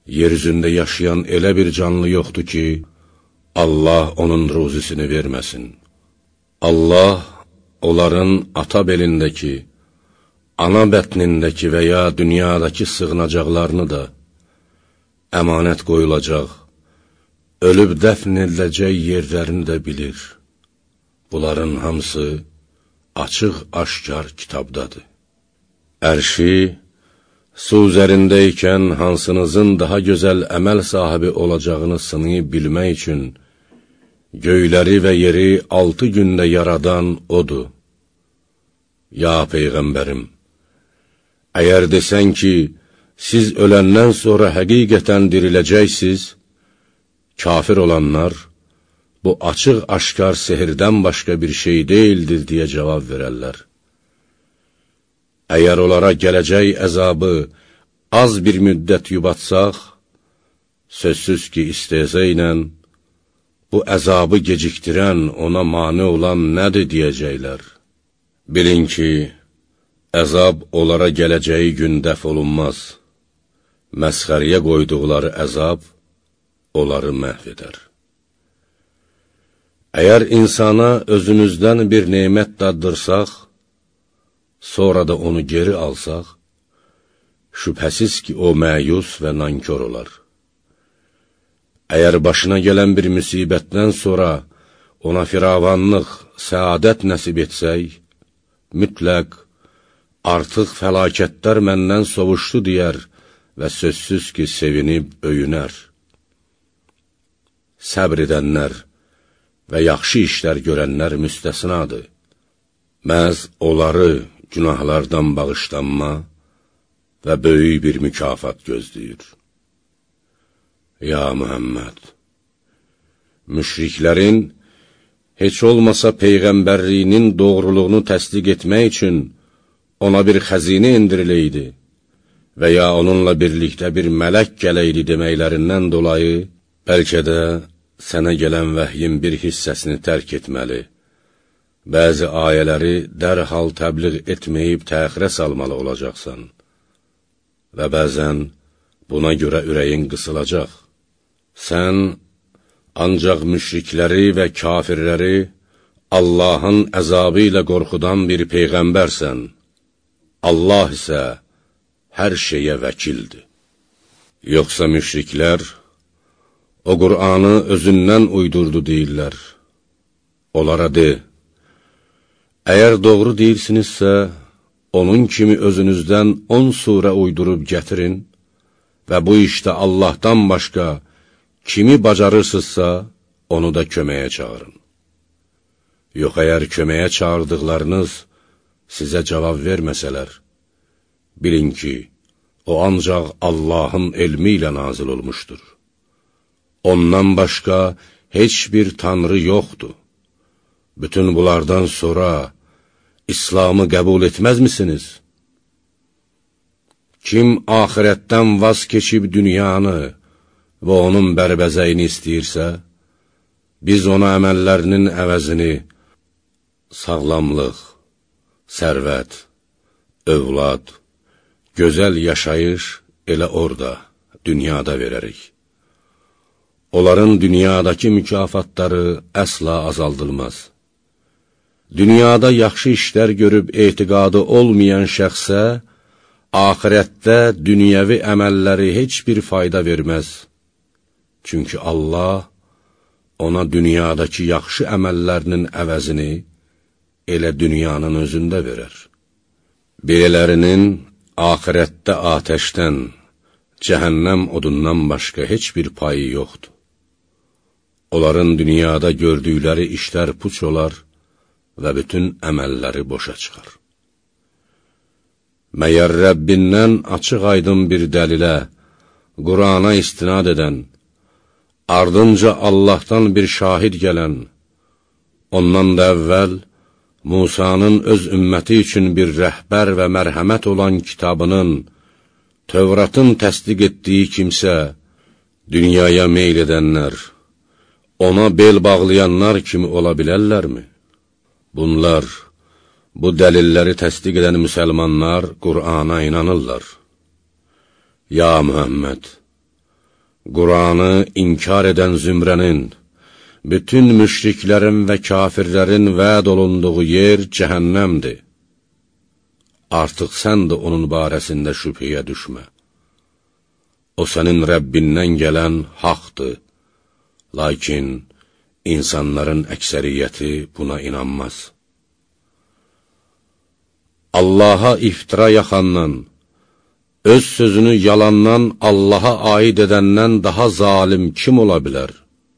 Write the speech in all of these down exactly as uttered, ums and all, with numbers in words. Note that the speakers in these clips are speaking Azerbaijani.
Yeryüzündə yaşayan elə bir canlı yoxdur ki, Allah onun ruzisini verməsin. Allah onların ata belindəki, ana bətnindəki və ya dünyadakı sığınacaqlarını da əmanət qoyulacaq, ölüb dəfn ediləcək yerlərini də bilir. Bunların hamısı açıq-aşkar kitabdadır. Ərşi, su üzərindəykən hansınızın daha gözəl əməl sahibi olacağını sınayıb bilmək üçün göyləri və yeri altı gündə yaradan odur. Ya Peyğəmbərim, əgər desən ki, siz öləndən sonra həqiqətən diriləcəksiniz, kafir olanlar, bu açıq-aşkar sehirdən başqa bir şey deyildir deyə cavab verərlər. Əgər onlara gələcək əzabı az bir müddət yubatsaq, sözsüz ki, istehza ilə, bu əzabı gecikdirən, ona mane olan nədir deyəcəklər. Bilin ki, əzab onlara gələcəyi gün dəf olunmaz. Məsxəriyə qoyduqları əzab onları məhv edər. Əgər insana özümüzdən bir nemət daddırsaq, sonra da onu geri alsaq, şübhəsiz ki, o məyus və nankör olar. Əgər başına gələn bir müsibətdən sonra ona firavanlıq, səadət nəsib etsək, mütləq artıq fəlakətlər məndən sovuşdu deyər və sözsüz ki, sevinib öyünər. Səbr edənlər və yaxşı işlər görənlər müstəsnadır. Məhz onları günahlardan bağışlanma və böyük bir mükafat gözləyir. Ya Muhammed, müşriklərin heç olmasa Peyğəmbərliyinin doğruluğunu təsdiq etmək üçün ona bir xəzinə indiriləydi və ya onunla birlikdə bir mələk gələydi deməklərindən dolayı, bəlkə də sənə gələn vəhyin bir hissəsini tərk etməli, bəzi ayələri dərhal təbliğ etməyib təxirə salmalı olacaqsan və bəzən buna görə ürəyin qısılacaq. Sən ancaq müşrikləri və kafirləri Allahın əzabı ilə qorxudan bir Peyğəmbərsən. Allah isə hər şeyə vəkildir. Yoxsa müşriklər o Qur'anı özündən uydurdu deyirlər. Onlara de, əgər doğru deyirsinizsə, onun kimi özünüzdən on surə uydurub gətirin və bu işdə Allahdan başqa kimi bacarırsınızsa, onu da köməyə çağırın. Yox, əgər köməyə çağırdıqlarınız sizə cavab verməsələr, bilin ki, o ancaq Allahın elmi ilə nazil olmuşdur. Ondan başqa heç bir tanrı yoxdur. Bütün bunlardan sonra İslamı qəbul etməzmisiniz? Kim axirətdən vaz keçib dünyanı və onun bərbəzəyini istəyirsə, biz ona əməllərinin əvəzini sağlamlıq, sərvət, övlad, gözəl yaşayış elə orada, dünyada verərik. Onların dünyadakı mükafatları əsla azaldılmaz. Dünyada yaxşı işlər görüb etiqadı olmayan şəxsə, axirətdə dünyəvi əməlləri heç bir fayda verməz. Çünki Allah ona dünyadakı yaxşı əməllərinin əvəzini elə dünyanın özündə verər. Belələrinin axirətdə atəşdən, cəhənnəm odundan başqa heç bir payı yoxdur. Onların dünyada gördükləri işlər puç olar və bütün əməlləri boşa çıxar. Məyər Rəbbindən açıq aydın bir dəlilə, Qur'ana istinad edən, ardınca Allahdan bir şahid gələn, ondan da əvvəl Musanın öz ümməti üçün bir rəhbər və mərhəmət olan kitabının, Tövratın təsdiq etdiyi kimsə, dünyaya meyl edənlər, ona bel bağlayanlar kimi ola bilərlərmi? Bunlar, bu dəlilləri təsdiq edən müsəlmanlar Qur'ana inanırlar. Ya Muhammed, Qur'anı inkar edən zümrənin, bütün müşriklərin və kafirlərin vəd olunduğu yer cəhənnəmdir. Artıq sən də onun barəsində şübhəyə düşmə. O sənin Rəbbindən gələn haqdır, lakin insanların əksəriyyəti buna inanmaz. Allaha iftira yaxandan, öz sözünü yalandan Allaha aid edəndən daha zalim kim ola bilər?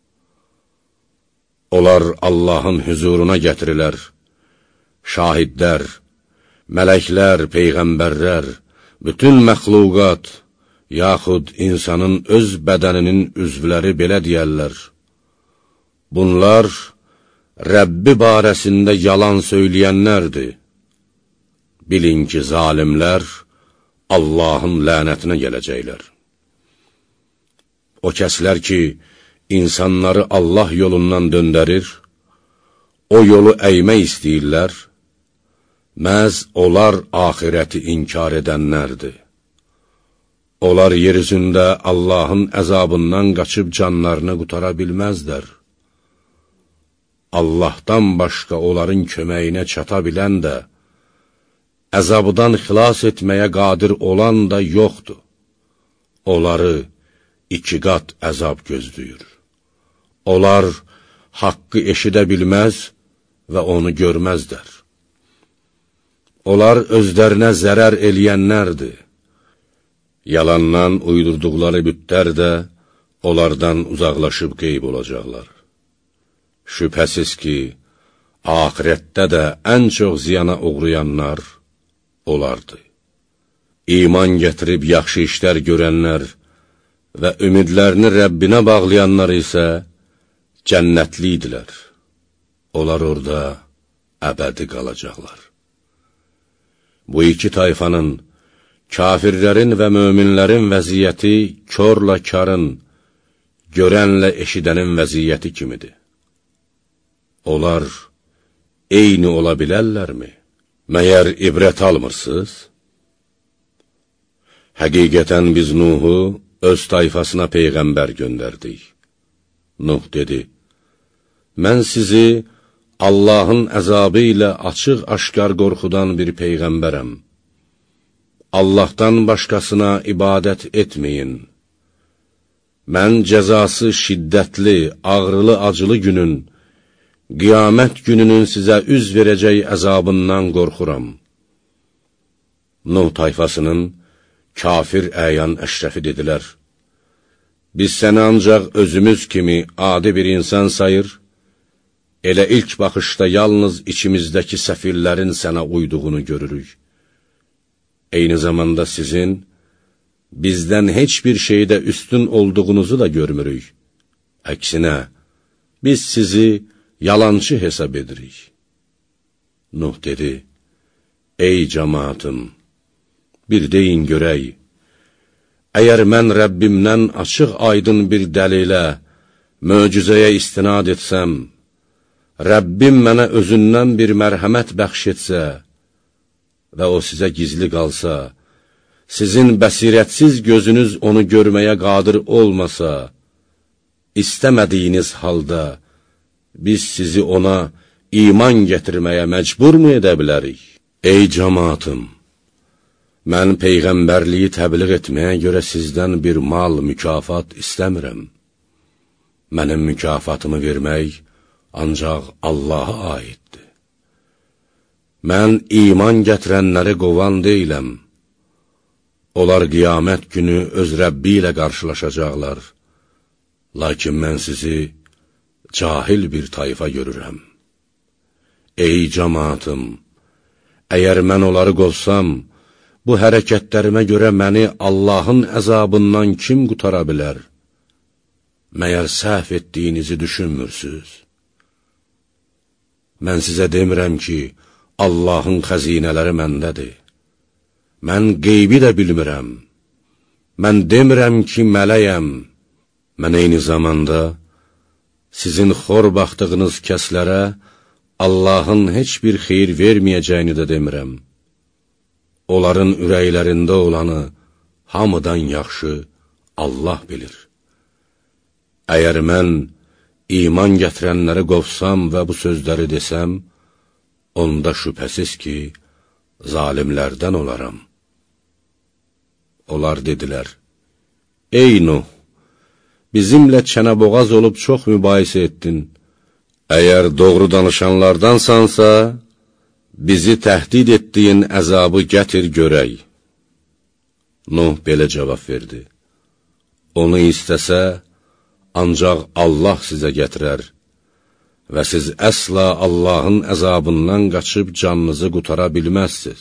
Onlar Allahın hüzuruna gətirilər, şahidlər, mələklər, peyğəmbərlər, bütün məxluqat, yaxud insanın öz bədəninin üzvləri belə deyərlər. Bunlar Rəbbi barəsində yalan söyləyənlərdir. Bilin ki, zalimlər Allahın lənətinə gələcəklər. O kəslər ki, insanları Allah yolundan döndərir, o yolu əymək istəyirlər, məhz onlar axirəti inkar edənlərdir. Onlar yer üzündə Allahın əzabından qaçıb canlarını qutara bilməzlər. Allahdan başqa onların köməyinə çata bilən də, əzabdan xilas etməyə qadir olan da yoxdur. Onları iki qat əzab gözləyir. Onlar haqqı eşidə bilməz və onu görməzlər. Onlar özlərinə zərər eləyənlərdir. Yalandan uydurduqları bütlər də onlardan uzaqlaşıb qeyb olacaqlar. Şübhəsiz ki, axirətdə də ən çox ziyana uğrayanlar onlardır. İman gətirib yaxşı işlər görənlər və ümidlərini Rəbbinə bağlayanlar isə cənnətlidirlər. Onlar orada əbədi qalacaqlar. Bu iki tayfanın, kafirlərin və möminlərin vəziyyəti körlə karın, görənlə eşidənin vəziyyəti kimidir. Onlar eyni ola bilərlərmi? Məyər ibrət almırsınız? Həqiqətən biz Nuhu öz tayfasına peyğəmbər göndərdik. Nuh dedi, mən sizi Allahın əzabı ilə açıq-aşkar qorxudan bir peyğəmbərəm. Allahdan başqasına ibadət etməyin. Mən cəzası şiddətli, ağrılı, acılı günün, qiyamət gününün sizə üz verəcək əzabından qorxuram. Nuh tayfasının kafir əyan əşrəfi dedilər, biz səni ancaq özümüz kimi adi bir insan sayır, elə ilk baxışda yalnız içimizdəki səfirlərin sənə uyduğunu görürük. Eyni zamanda sizin bizdən heç bir şeydə üstün olduğunuzu da görmürük. Əksinə, biz sizi yalancı hesab edirik. Nuh dedi, ey cəmaatım, bir deyin görək, əgər mən Rəbbimdən açıq aydın bir dəlilə, möcüzəyə istinad etsəm, Rəbbim mənə özündən bir mərhəmət bəxş etsə və o sizə gizli qalsa, sizin bəsirətsiz gözünüz onu görməyə qadir olmasa, istəmədiyiniz halda biz sizi ona iman gətirməyə məcbur mu edə bilərik? Ey cəmaatım, mən peyğəmbərliyi təbliğ etməyə görə sizdən bir mal, mükafat istəmirəm. Mənim mükafatımı vermək ancaq Allaha aiddir. Mən iman gətirənləri qovan deyiləm. Onlar qiyamət günü öz Rəbbi ilə qarşılaşacaqlar. Lakin mən sizi cahil bir tayfa görürəm. Ey cəmaatım, əgər mən onları qovsam, bu hərəkətlərimə görə məni Allahın əzabından kim qutara bilər? Məyər səhv etdiyinizi düşünmürsünüz? Mən sizə demirəm ki, Allahın xəzinələri məndədir. Mən qeybi də bilmirəm. Mən demirəm ki, mələyəm. Mən eyni zamanda sizin xor baxdığınız kəslərə Allahın heç bir xeyir verməyəcəyini də demirəm. Onların ürəklərində olanı hamıdan yaxşı Allah bilir. Əgər mən iman gətirənləri qovsam və bu sözləri desəm, onda şübhəsiz ki, zalimlərdən olaram. Onlar dedilər, ey Nuh, bizimlə çənəboğaz olub çox mübahisə etdin. Əgər doğru danışanlardansansa, bizi təhdid etdiyin əzabı gətir görək. Nuh belə cavab verdi, onu istəsə, ancaq Allah sizə gətirər və siz əsla Allahın əzabından qaçıb canınızı qutara bilməzsiniz.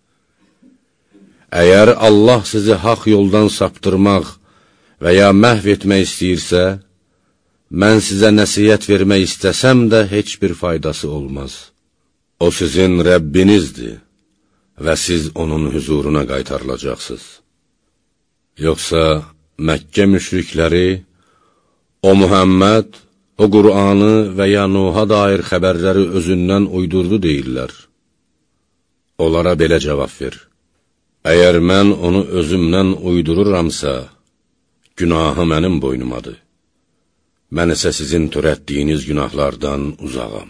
Əgər Allah sizi haqq yoldan saptırmaq və ya məhv etmək istəyirsə, mən sizə nəsiyyət vermək istəsəm də heç bir faydası olmaz. O sizin Rəbbinizdir və siz onun huzuruna qaytarılacaqsınız. Yoxsa Məkkə müşrikləri, o Muhammed, o Qur'anı və ya Nuh'a dair xəbərləri özündən uydurdu deyirlər. Onlara belə cavab ver. Əgər mən onu özümdən uydururamsa, günahı mənim boynumadır. Mən isə sizin törətdiyiniz günahlardan uzağam.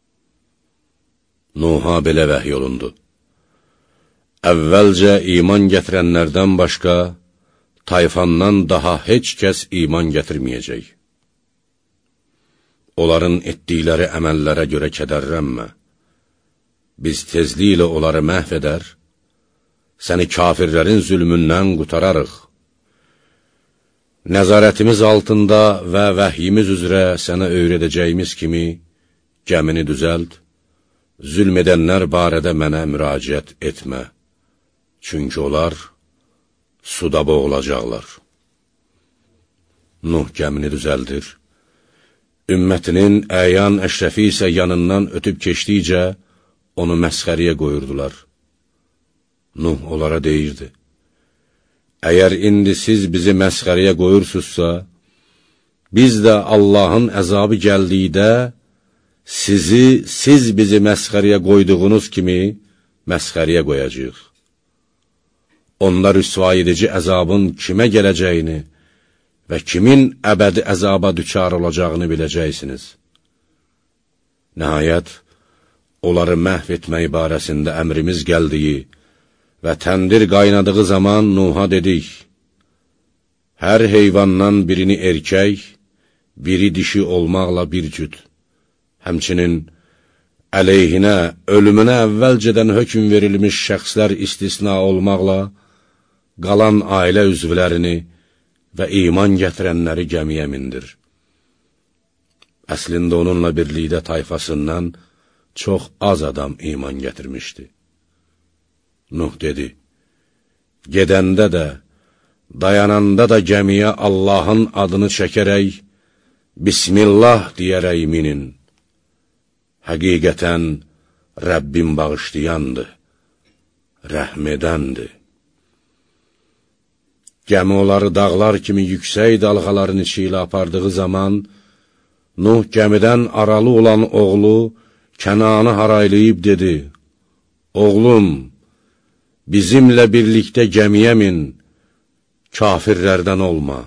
Nuh'a belə vəhy olundu. Əvvəlcə iman gətirənlərdən başqa, tayfandan daha heç kəs iman gətirməyəcək. Onların etdikləri əməllərə görə kədərlənmə. Biz tezliklə onları məhv edər, səni kafirlərin zülmündən qutararıq. Nəzarətimiz altında və vəhyimiz üzrə sənə öyrədəcəyimiz kimi gəmini düzəlt, zülm edənlər barədə mənə müraciət etmə, çünki onlar suda boğulacaqlar. Nuh gəmini düzəldir, ümmətinin əyan əşrəfi isə yanından ötüb keçdikcə onu məsxəriyə qoyurdular. Nuh onlara deyirdi, əgər indi siz bizi məsxəriyə qoyursunuzsa, biz də Allahın əzabı gəldikdə, sizi siz bizi məsxəriyə qoyduğunuz kimi məsxəriyə qoyacaq. Onlar rüsva edici əzabın kimə gələcəyini və kimin əbədi əzaba düçar olacağını biləcəksiniz. Nəhayət, onları məhv etmək barəsində əmrimiz gəldiyi və təndir qaynadığı zaman Nuh'a dedik, hər heyvandan birini erkək, biri dişi olmaqla bir cüt, həmçinin əleyhinə, ölümünə əvvəlcədən hökm verilmiş şəxslər istisna olmaqla, qalan ailə üzvlərini və iman gətirənləri gəmiyə mindir. Əslində onunla birlikdə tayfasından çox az adam iman gətirmişdi. Nuh dedi, gedəndə də, dayananda da gəmiyə Allahın adını çəkərək, Bismillah deyərək minin. Həqiqətən Rəbbim bağışlayandır, rəhm edəndir. Gəmi onları dağlar kimi yüksək dalğaların içi ilə apardığı zaman, Nuh gəmidən aralı olan oğlu Kənanı haraylayıb dedi, oğlum, bizimlə birlikdə gəmiyə min, kafirlərdən olma.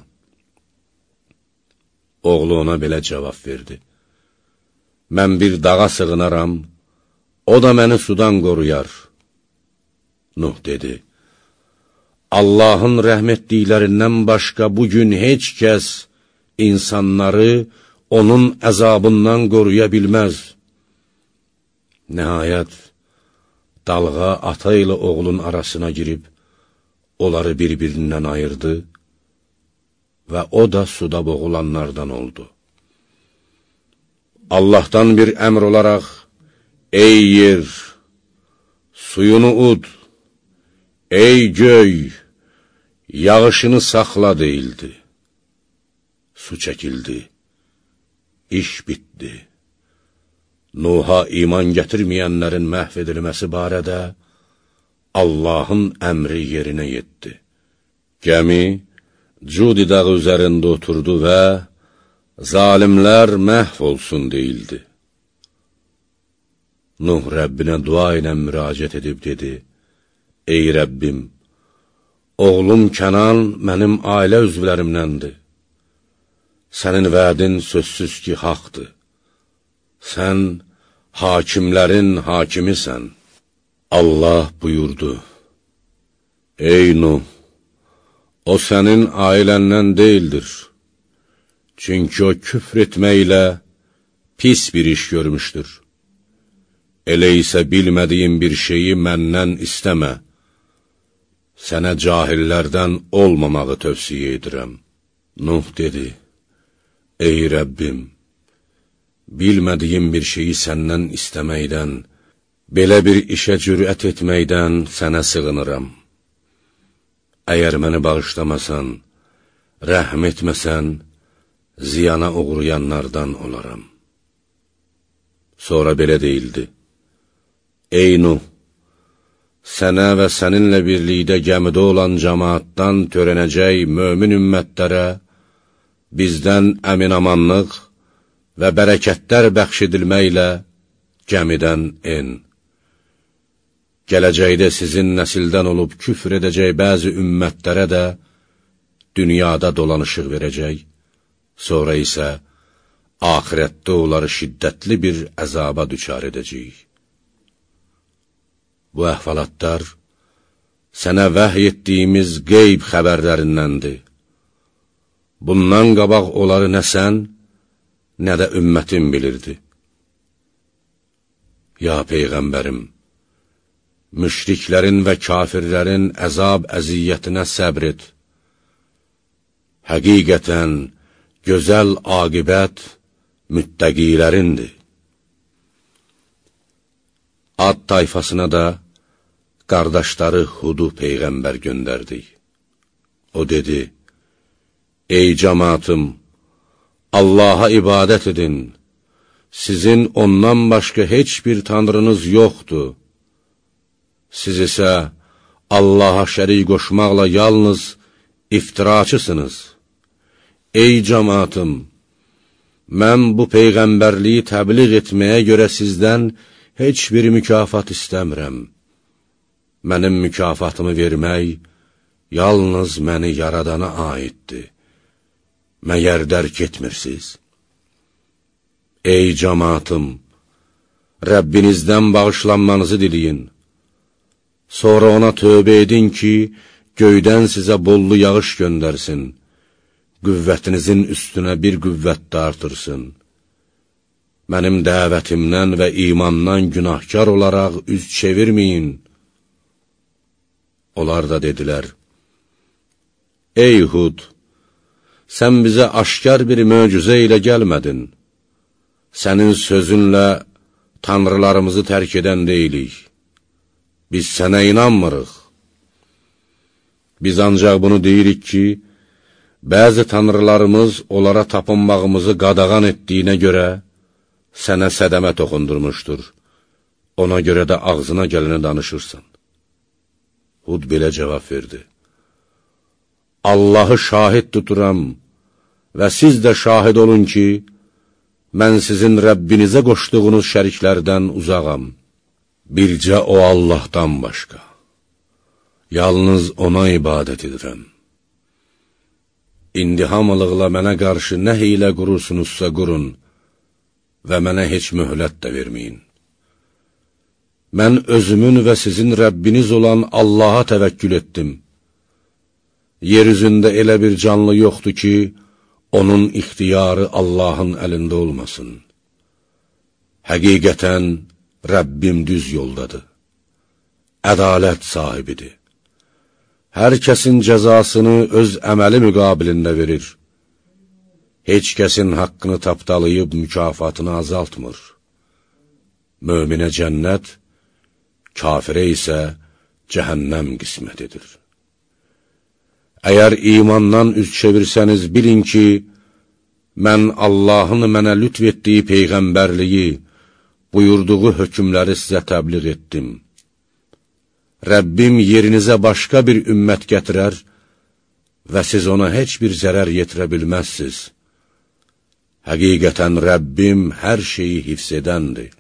Oğlu ona belə cavab verdi, mən bir dağa sığınaram, o da məni sudan qoruyar. Nuh dedi, Allahın rəhm etdiklərindən başqa bugün heç kəs insanları onun əzabından qoruya bilməz. Nəhayət, dalğa ata ilə oğlun arasına girib, onları bir-birindən ayırdı və o da suda boğulanlardan oldu. Allahdan bir əmr olaraq, ey yer, suyunu ud, ey göy, yağışını saxla deyildi. Su çəkildi, iş bitdi. Nuh'a iman gətirməyənlərin məhv edilməsi barədə Allahın əmri yerinə yetdi. Gəmi Cudi dağı üzərində oturdu və zalimlər məhv olsun deyildi. Nuh Rəbbinə dua ilə müraciət edib dedi, ey Rəbbim, oğlum Kənan mənim ailə üzvlərimdəndir. sənin vədin sözsüz ki, haqdır. Sən hakimlərin hakimisən. Allah buyurdu: Ey Nuh, o sənin ailəndən deyildir. Çünki o küfr etməklə pis bir iş görmüşdür. Elə isə bilmədiyin bir şeyi məndən istəmə. Sənə cahillərdən olmamağı tövsiyə edirəm. Nuh dedi: Ey Rəbbim, bilmədiyim bir şeyi səndən istəməkdən, belə bir işə cürət etməkdən sənə sığınıram. Əgər məni bağışlamasan, rəhm etməsən, ziyana uğrayanlardan olaram. Sonra belə deyildi: Ey Nuh, sənə və səninlə birlikdə gəmidə olan cəmaatdan törənəcək mömin ümmətlərə bizdən əminamanlıq və bərəkətlər bəxş edilməklə gəmidən en. Gələcəkdə sizin nəsildən olub küfr edəcək bəzi ümmətlərə də dünyada dolanışıq verəcək, sonra isə axirətdə onları şiddətli bir əzaba düçar edəcəyik. Bu əhvalatlar sənə vəhy etdiyimiz qeyb xəbərlərindəndir. Bundan qabaq onları nə sən, nə də ümmətin bilirdi. Ya Peyğəmbərim, müşriklərin və kafirlərin əzab əziyyətinə səbr et. Həqiqətən, gözəl aqibət müttəqilərindir. Ad tayfasına da qardaşları Hudu Peyğəmbər göndərdik. O dedi: Ey cəmaatım, Allaha ibadət edin. Sizin ondan başqa heç bir tanrınız yoxdur. Siz isə Allaha şərik qoşmaqla yalnız iftiraçısınız. Ey cəmaatım, mən bu Peyğəmbərliyi təbliğ etməyə görə sizdən heç bir mükafat istəmirəm. Mənim mükafatımı vermək yalnız məni yaradana aiddir. Məyər dərk etmirsiniz? Ey cəmaatım, Rəbbinizdən bağışlanmanızı diləyin. Sonra ona tövbə edin ki, göydən sizə bollu yağış göndərsin, qüvvətinizin üstünə bir qüvvət də artırsın. Mənim dəvətimdən və imandan günahkar olaraq üz çevirməyin. Onlar da dedilər: Ey Hud, sən bizə aşkar bir möcüzə ilə gəlmədin. Sənin sözünlə tanrılarımızı tərk edən deyilik. Biz sənə inanmırıq. Biz ancaq bunu deyirik ki, bəzi tanrılarımız onlara tapınmağımızı qadağan etdiyinə görə sənə sədəmə toxundurmuşdur. Ona görə də ağzına gələni danışırsan. Hud belə cavab verdi: Allahı şahid tuturam və siz də şahid olun ki, mən sizin Rəbbinizə qoşduğunuz şəriklərdən uzağam. Bircə o Allahdan başqa. Yalnız ona ibadət edirəm. İndi hamılıqla mənə qarşı nə hiylə qurursunuzsa qurun və mənə heç möhlət də verməyin. Mən özümün və sizin Rəbbiniz olan Allaha təvəkkül etdim. Yer üzündə elə bir canlı yoxdur ki, onun ixtiyarı Allahın əlində olmasın. Həqiqətən, Rəbbim düz yoldadır. Ədalət sahibidir. Hər kəsin cəzasını öz əməli müqabilində verir. Heç kəsin haqqını tapdalayıb mükafatını azaltmır. Möminə cənnət, kafirə isə cəhənnəm qismət edir. Əgər imandan üz çevirsəniz, bilin ki, mən Allahın mənə lütf etdiyi Peyğəmbərliyi, buyurduğu hökmləri sizə təbliğ etdim. Rəbbim yerinizə başqa bir ümmət gətirər və siz ona heç bir zərər yetirə bilməzsiniz. Həqiqətən Rəbbim hər şeyi hifz edəndir.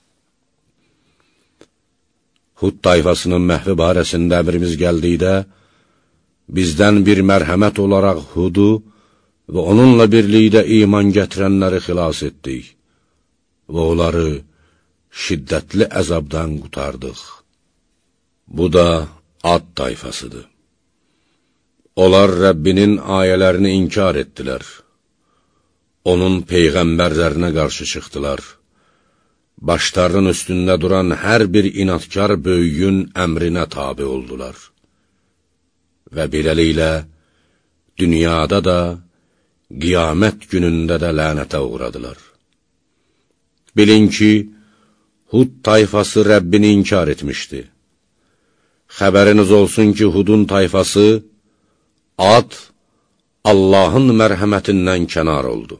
Hud tayfasının məhvi barəsində əmrimiz gəldikdə, bizdən bir mərhəmət olaraq Hudu və onunla birlikdə iman gətirənləri xilas etdik və onları şiddətli əzabdan qutardıq. Bu da Ad tayfasıdır. Onlar Rəbbinin ayələrini inkar etdilər. Onun peyğəmbərlərinə qarşı çıxdılar. Başlarının üstündə duran hər bir inatkar böyüyün əmrinə tabi oldular. Və beləliklə, dünyada da, qiyamət günündə də lənətə uğradılar. Bilin ki, Hud tayfası Rəbbini inkar etmişdi. Xəbəriniz olsun ki, Hudun tayfası, Ad, Allahın mərhəmətindən kənar oldu.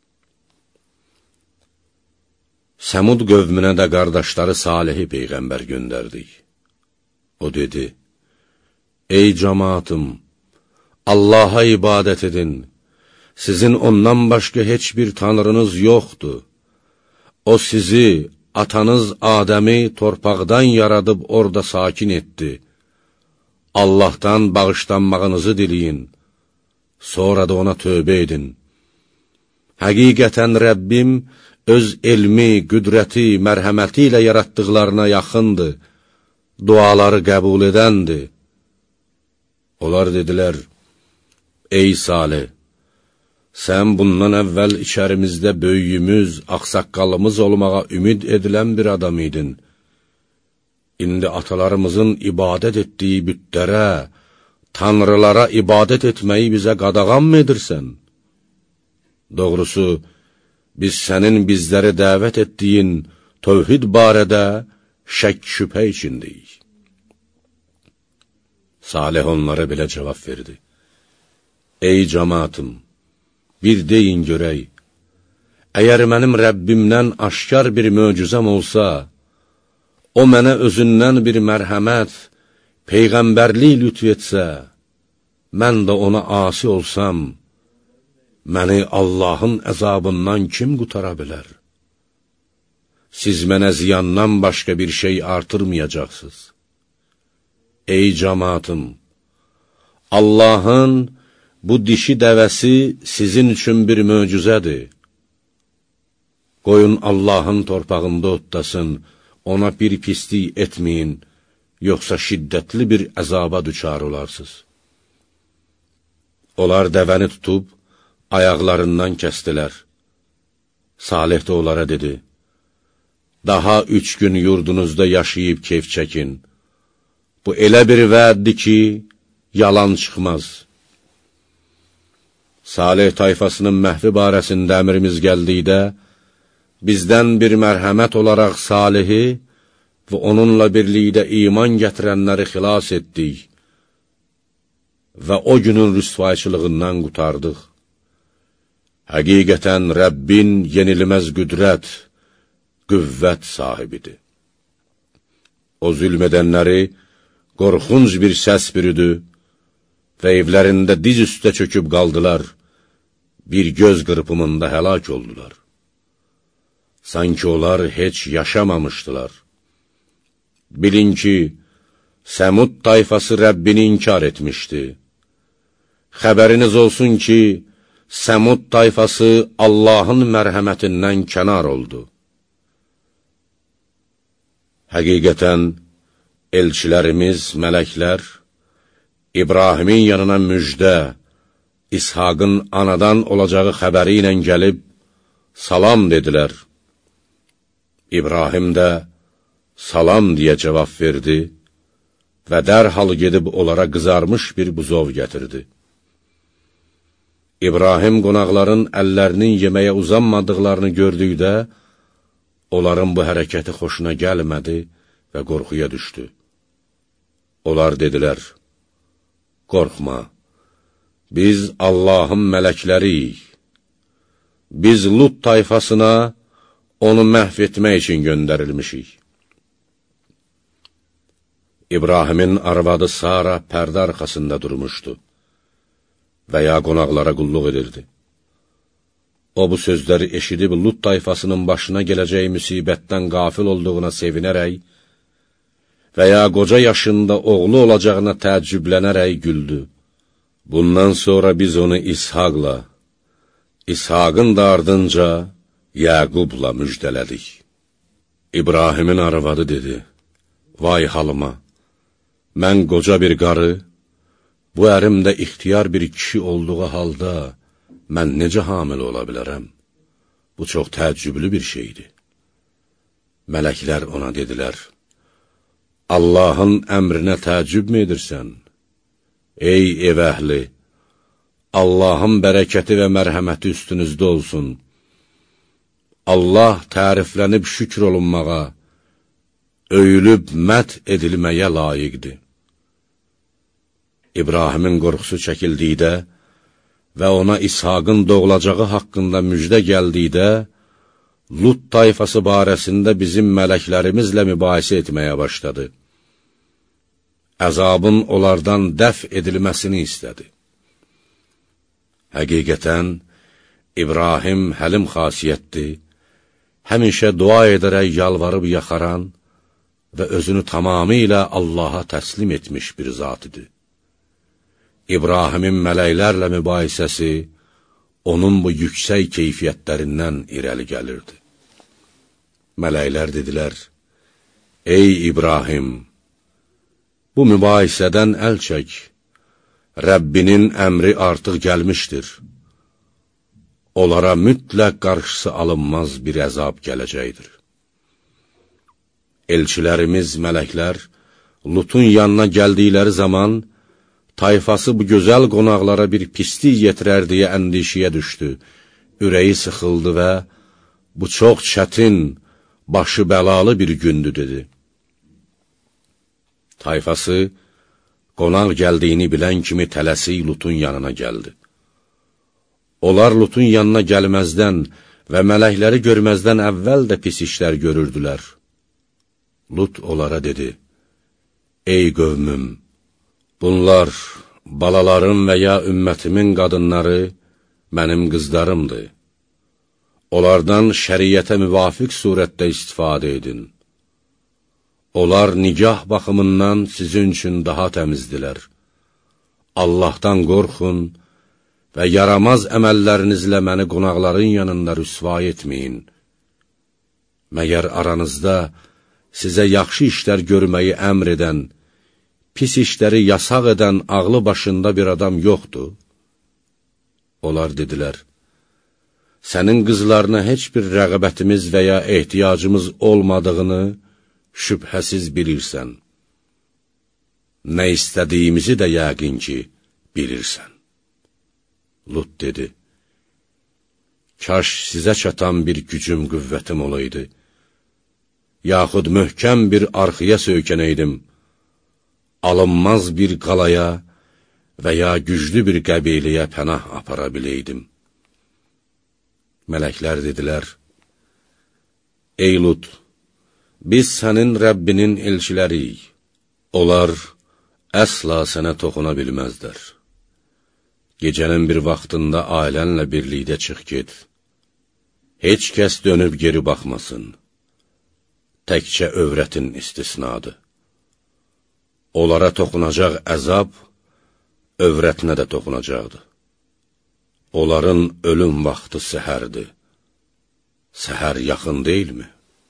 Səmud qövmünə də qardaşları Salihi peyğəmbər göndərdik. O dedi, ey cəmaatım, Allaha ibadət edin, sizin ondan başqa heç bir tanrınız yoxdur. O sizi, atanız Adəmi torpaqdan yaradıb orada sakin etdi. Allahdan bağışlanmağınızı diləyin, sonra da ona tövbə edin. Həqiqətən Rəbbim öz elmi, qüdrəti, mərhəməti ilə yaratdıqlarına yaxındır, duaları qəbul edəndir. Onlar dedilər, ey Salih, sən bundan əvvəl içərimizdə böyüyümüz, axsaqqalımız olmağa ümid edilən bir adam idin. İndi atalarımızın ibadət etdiyi bütlərə, tanrılara ibadət etməyi bizə qadağan mı edirsən? Doğrusu, biz sənin bizləri dəvət etdiyin tövhid barədə şək şübhə içindəyik. Salih onlara belə cavab verdi. Ey cəmaatım, bir deyin görək, əgər mənim Rəbbimdən aşkar bir möcüzəm olsa, o mənə özündən bir mərhəmət, peyğəmbərlik lütf etsə, mən də ona asi olsam, məni Allahın əzabından kim qutara bilər? Siz mənə ziyandan başqa bir şey artırmayacaqsınız. Ey cəmaatım, Allahın bu dişi dəvəsi sizin üçün bir möcüzədir. Qoyun Allahın torpağında otlasın, ona bir pislik etməyin, yoxsa şiddətli bir əzaba düçar olarsınız. Onlar dəvəni tutub, ayaqlarından kəstilər. Salih də onlara dedi, daha üç gün yurdunuzda yaşayıb keyf çəkin. Bu elə bir vəddir ki, yalan çıxmaz. Salih tayfasının məhvi barəsində əmrimiz gəldikdə, bizdən bir mərhəmət olaraq Salihi və onunla birlikdə iman gətirənləri xilas etdik və o günün rüsvayçılığından qutardıq. Həqiqətən Rəbbin yenilməz qüdrət, qüvvət sahibidir. O zülm edənləri qorxunc bir səs bürüdü və evlərində diz üstə çöküb qaldılar, bir göz qırpımında həlak oldular. Sanki onlar heç yaşamamışdılar. Bilin ki, Səmud tayfası Rəbbini inkar etmişdi. Xəbəriniz olsun ki, Səmud tayfası Allahın mərhəmətindən kənar oldu. Həqiqətən, elçilərimiz, mələklər, İbrahimin yanına müjdə, İshaqın anadan olacağı xəbəri ilə gəlib, salam dedilər. İbrahim də, salam deyə cavab verdi və dərhal gedib onlara qızarmış bir buzov gətirdi. İbrahim qonaqların əllərinin yeməyə uzanmadıqlarını gördükdə, onların bu hərəkəti xoşuna gəlmədi və qorxuya düşdü. Onlar dedilər, qorxma, biz Allahın mələkləriyik. Biz Lut tayfasına onu məhv etmək üçün göndərilmişik. İbrahimin arvadı Sara pərdə arxasında durmuşdu və ya qonaqlara qulluq edirdi. O, bu sözləri eşidib Lut tayfasının başına gələcək müsibətdən qafil olduğuna sevinərək və ya qoca yaşında oğlu olacağına təəccüblənərək güldü. Bundan sonra biz onu İshaqla, İshaqın da ardınca Yəqubla müjdələdik. İbrahimin arvadı dedi, vay halıma, mən qoca bir qarı, bu ərim də ixtiyar bir kişi olduğu halda mən necə hamilə ola bilərəm? Bu çox təəccüblü bir şeydir. Mələklər ona dedilər, Allahın əmrinə təəccüb mü edirsən? Ey ev əhli, Allahın bərəkəti və mərhəməti üstünüzdə olsun. Allah təriflənib şükr olunmağa, öyülüb məd edilməyə layiqdir. İbrahimin qorxusu çəkildikdə və ona İshaqın doğulacağı haqqında müjdə gəldikdə, Lut tayfası barəsində bizim mələklərimizlə mübahisə etməyə başladı. Əzabın onlardan dəf edilməsini istədi. Həqiqətən, İbrahim həlim xasiyyətdir, həmişə dua edərək yalvarıb yaxaran və özünü tamamilə Allaha təslim etmiş bir zat idi. İbrahimin mələklərlə mübahisəsi onun bu yüksək keyfiyyətlərindən irəli gəlirdi. Mələklər dedilər, ey İbrahim, bu mübahisədən əl çək, Rəbbinin əmri artıq gəlmişdir. Onlara mütləq qarşısı alınmaz bir əzab gələcəkdir. Elçilərimiz, mələklər, Lutun yanına gəldikləri zaman, tayfası bu gözəl qonaqlara bir pislik yetirər deyə əndişiyə düşdü, ürəyi sıxıldı və bu çox çətin, başı bəlalı bir gündür, dedi. Tayfası, qonaq gəldiyini bilən kimi tələsik Lutun yanına gəldi. Onlar Lutun yanına gəlməzdən və mələkləri görməzdən əvvəl də pis işlər görürdülər. Lut onlara dedi, ey qövmüm, bunlar, balalarım və ya ümmətimin qadınları mənim qızlarımdır. Onlardan şəriətə müvafiq surətdə istifadə edin. Onlar nigah baxımından sizin üçün daha təmizdilər. Allahdan qorxun və yaramaz əməllərinizlə məni qonaqların yanında rüsva etməyin. Məgər aranızda sizə yaxşı işlər görməyi əmr edən, pis işləri yasaq edən ağlı başında bir adam yoxdur? Onlar dedilər, sənin qızlarına heç bir rəğbətimiz və ya ehtiyacımız olmadığını şübhəsiz bilirsən. Nə istədiyimizi də yəqin ki, bilirsən. Lut dedi, kaş sizə çatan bir gücüm, qüvvətim olaydı, yaxud möhkəm bir arxıya söykənəydim, alınmaz bir qalaya və ya güclü bir qəbiləyə pənah apara biləydim. Mələklər dedilər, ey Lut, biz sənin Rəbbinin elçiləriyik, onlar əsla sənə toxuna bilməzlər. Gecənin bir vaxtında ailənlə birlikdə çıx get, heç kəs dönüb geri baxmasın, təkcə övrətin istisnadır. Onlara toxunacaq əzab, övrətinə də toxunacaqdır. Onların ölüm vaxtı səhərdir. Səhər yaxın deyilmi?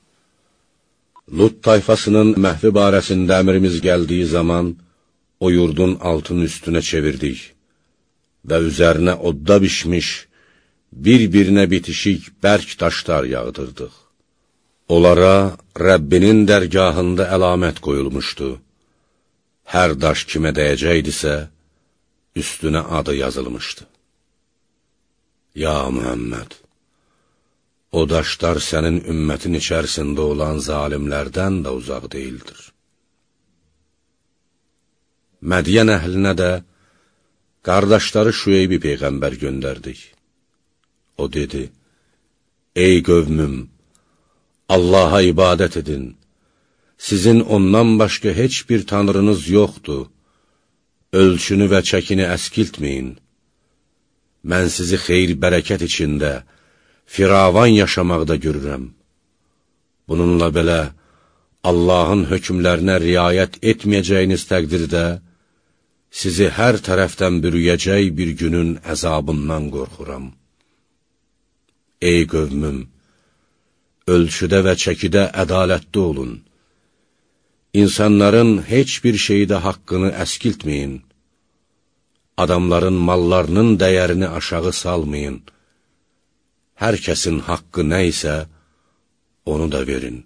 Lut tayfasının məhvi barəsində əmrimiz gəldiyi zaman, o yurdun altın üstünə çevirdik və üzərinə odda bişmiş, bir-birinə bitişik bərk daşlar yağdırdıq. Onlara Rəbbinin dərgahında əlamət qoyulmuşdu. Hər daş kimə dəyəcəkdisə, üstünə adı yazılmışdı. Ya Muhammed, o daşlar sənin ümmətin içərisində olan zalimlərdən də uzaq deyildir. Mədiyən əhlinə də qardaşları Şüeybi Peyğəmbər göndərdik. O dedi, ey qövmüm, Allaha ibadət edin, sizin ondan başqa heç bir tanrınız yoxdur, ölçünü və çəkini əskiltməyin. Mən sizi xeyir bərəkət içində, firavan yaşamaqda görürəm. Bununla belə, Allahın hökmlərinə riayət etməyəcəyiniz təqdirdə, sizi hər tərəfdən bürüyəcək bir günün əzabından qorxuram. ey qövmüm, ölçüdə və çəkidə ədalətli olun. İnsanların heç bir şeydə haqqını əskiltməyin. Adamların mallarının dəyərini aşağı salmayın. Hər kəsin haqqı nə isə, onu da verin.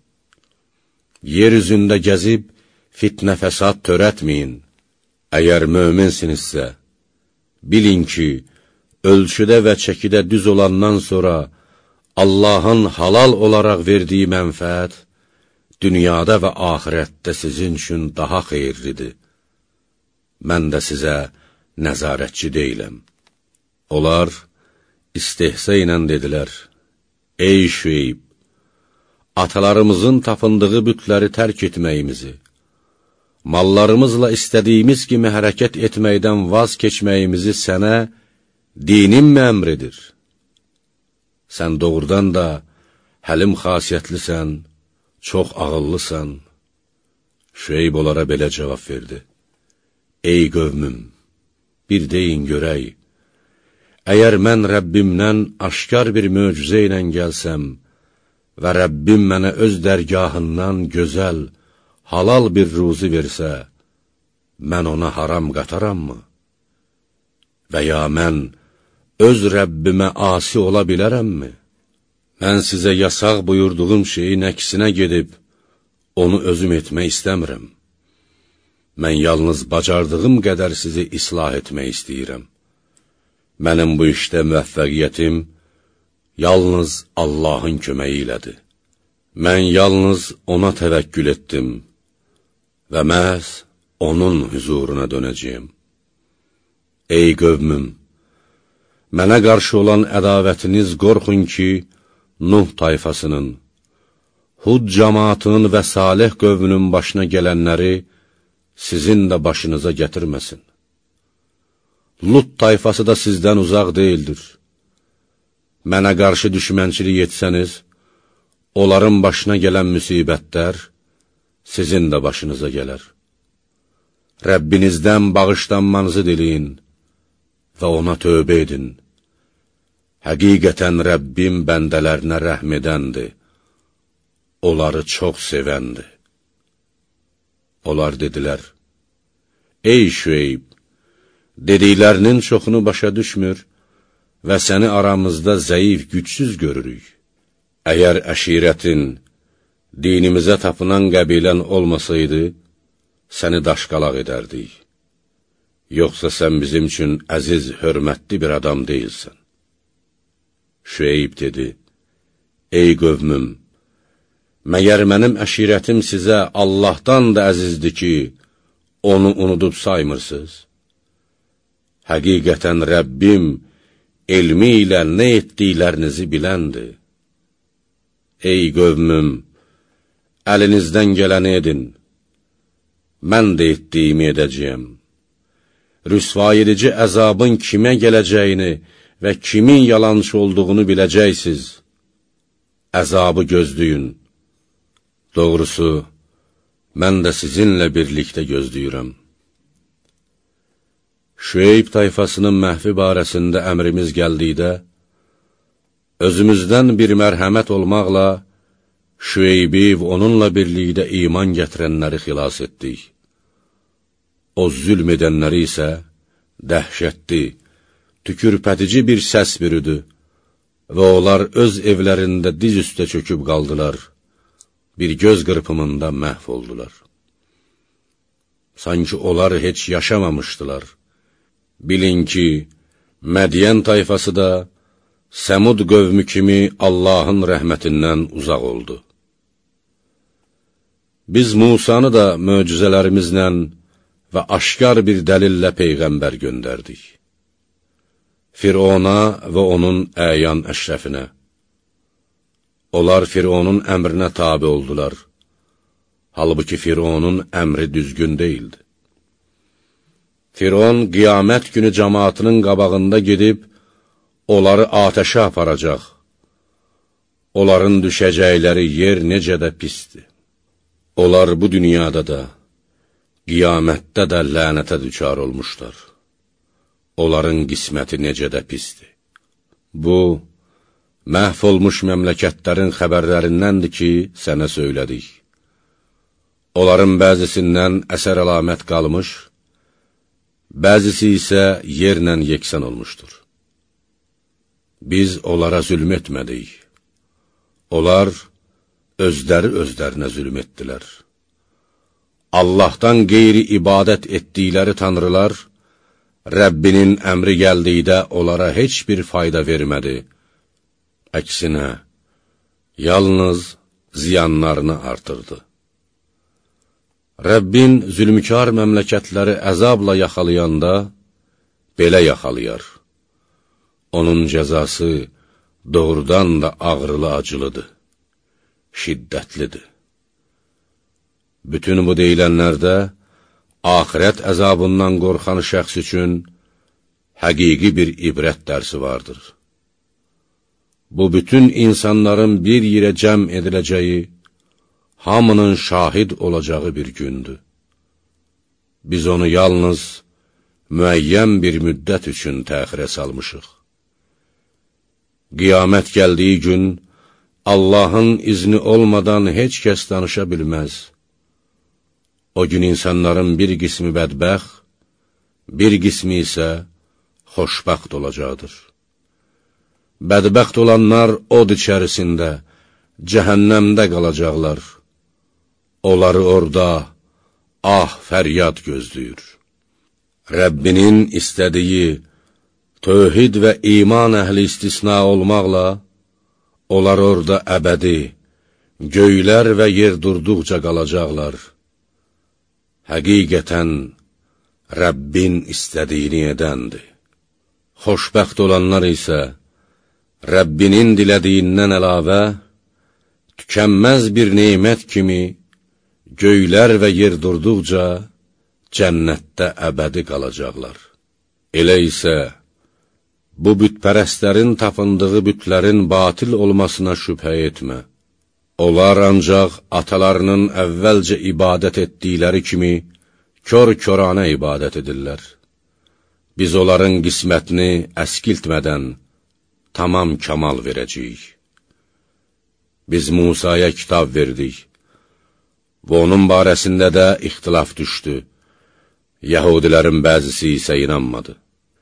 Yer üzündə gəzib, fitnə fəsad törətməyin. Əgər möminsinizsə, bilin ki, ölçüdə və çəkidə düz olandan sonra Allahın halal olaraq verdiyi mənfəət dünyada və axirətdə sizin üçün daha xeyirlidir. Mən də sizə nəzarətçi deyiləm. Onlar istehza ilə dedilər, ey Şüeyb, atalarımızın tapındığı bütləri tərk etməyimizi, mallarımızla istədiyimiz kimi hərəkət etməkdən vaz keçməyimizi sənə dinin mi əmr edir? Sən doğrudan da həlim xasiyyətlisən, çox ağıllısan. Şüeyb onlara belə cavab verdi. Ey qövmüm, bir deyin görək, əgər mən Rəbbimdən aşkar bir möcüzə ilə gəlsəm və Rəbbim mənə öz dərgahından gözəl, halal bir ruzi versə, mən ona haram qatarammı? Və ya mən öz Rəbbimə asi ola bilərəmmi? Mən sizə yasaq buyurduğum şeyin əksinə gedib, onu özüm etmək istəmirəm. Mən yalnız bacardığım qədər sizi islah etmək istəyirəm. Mənim bu işdə müvəffəqiyyətim yalnız Allahın köməyi ilədir. Mən yalnız ona təvəkkül etdim və məhz onun huzuruna dönəcəyim. Ey qövmüm, mənə qarşı olan ədavətiniz qorxun ki, Nuh tayfasının, Hud cəmaatının və Salih qövmünün başına gələnləri sizin də başınıza gətirməsin. Lut tayfası da sizdən uzaq deyildir. Mənə qarşı düşmənçilik etsəniz, onların başına gələn müsibətlər sizin də başınıza gələr. Rəbbinizdən bağışlanmanızı diləyin və ona tövbə edin. Həqiqətən Rəbbim bəndələrinə rəhm edəndir, onları çox sevəndir. Onlar dedilər, ey Şüeyb, dediklərinin çoxunu başa düşmür və səni aramızda zəif, gücsüz görürük. Əgər əşirətin, dinimizə tapınan qəbilən olmasaydı, səni daşqalaq edərdik. Yoxsa sən bizim üçün əziz, hörmətli bir adam deyilsən. Şüeyb dedi, ey qövmüm, məgər mənim əşirətim sizə Allahdan da əzizdir ki, onu unudub saymırsınız? Həqiqətən Rəbbim elmi ilə nə etdiklərinizi biləndir. Ey qövmüm, əlinizdən gələni edin, mən də etdiyimi edəcəyəm. Rüsva edici əzabın kimə gələcəyini və kimin yalançı olduğunu biləcəksiniz. Əzabı gözləyin. Doğrusu, mən də sizinlə birlikdə gözləyirəm. Şüeyb tayfasının məhvi barəsində əmrimiz gəldikdə, özümüzdən bir mərhəmət olmaqla Şüeybi və onunla birlikdə iman gətirənləri xilas etdik. O zülm edənləri isə dəhşətli, tükürpədici bir səs bürüdü və onlar öz evlərində diz üstə çöküb qaldılar, bir göz qırpımında məhv oldular. Sanki onlar heç yaşamamışdılar. Bilin ki, Mədiyən tayfası da Səmud qövmü kimi Allahın rəhmətindən uzaq oldu. Biz Musanı da möcüzələrimizlə və aşkar bir dəlillə Peyğəmbər göndərdik. Firona və onun əyan əşrəfinə. Onlar Fironun əmrinə tabi oldular. Halbuki Fironun əmri düzgün deyildi. Firon qiyamət günü cəmaatının qabağında gedib, onları atəşə aparacaq. Onların düşəcəkləri yer necə də pisdir. Onlar bu dünyada da, qiyamətdə də lənətə düçar olmuşlar. Onların qisməti necə də pisdir. Bu, məhv olmuş məmləkətlərin xəbərlərindəndir ki, sənə söylədik. Onların bəzisindən əsər əlamət qalmış, bəzisi isə yerlə yeksan olmuşdur. Biz onlara zülm etmədik. Onlar özləri özlərinə zülm etdilər. Allahdan qeyri ibadət etdikləri tanrılar, Rəbbinin əmri gəldikdə onlara heç bir fayda vermədi. Əksinə, yalnız ziyanlarını artırdı. Rəbbin zülmkar məmləkətləri əzabla yaxalayanda, belə yaxalayar. Onun cəzası doğrudan da ağrılı-acılıdır, şiddətlidir. Bütün bu deyilənlərdə, axirət əzabından qorxan şəxs üçün həqiqi bir ibrət dərsi vardır. Bu, bütün insanların bir yerə cəm ediləcəyi, hamının şahid olacağı bir gündür. Biz onu yalnız müəyyən bir müddət üçün təxirə salmışıq. Qiyamət gəldiyi gün, Allahın izni olmadan heç kəs danışa bilməz. O gün insanların bir qismi bədbəxt, bir qismi isə xoşbəxt olacaqdır. Bədbəxt olanlar od içərisində, cəhənnəmdə qalacaqlar. Onları orada ah, fəryad gözləyir. Rəbbinin istədiyi, tövhid və iman əhli istisna olmaqla, onlar orada əbədi, göylər və yer durduqca qalacaqlar. Həqiqətən, Rəbbin istədiyini edəndir. Xoşbəxt olanlar isə, Rəbbinin dilədiyindən əlavə, tükənməz bir neymət kimi, göylər və yer durduqca, cənnətdə əbədi qalacaqlar. Elə isə, bu bütpərəstlərin tapındığı bütlərin batil olmasına şübhə etmə. Onlar ancaq atalarının əvvəlcə ibadət etdikləri kimi, kör-körənə ibadət edirlər. Biz onların qismətini əskiltmədən, tamam kamal verəcəyik. Biz Musaya kitab verdik və onun barəsində də ixtilaf düşdü. Yahudilərin bəzisi isə inanmadı.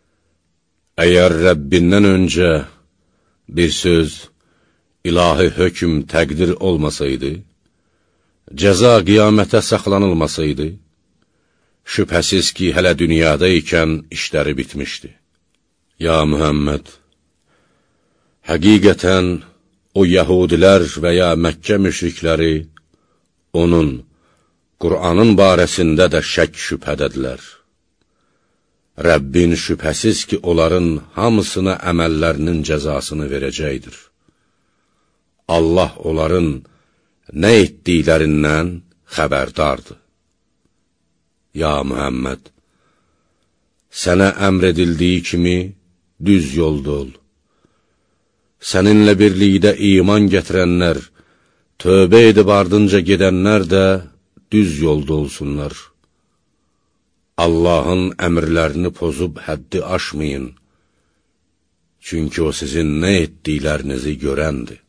Əgər Rəbbindən öncə bir söz, ilahi hökm təqdir olmasaydı, cəza qiyamətə saxlanılmasaydı, şübhəsiz ki, hələ dünyada ikən işləri bitmişdi. Ya Mühəmməd, həqiqətən o yəhudilər və ya Məkkə müşrikləri onun, Qur'anın barəsində də şək şübhədədilər. Rəbbin şübhəsiz ki, onların hamısına əməllərinin cəzasını verəcəkdir. Allah onların nə etdiklərindən xəbərdardır. Ya Mühəmməd, sənə əmr edildiyi kimi düz yolda ol. Səninlə birlikdə iman gətirənlər, tövbə edib ardınca gedənlər də düz yolda olsunlar. Allahın əmrlərini pozub həddi aşmayın, çünki o sizin nə etdiklərinizi görəndir.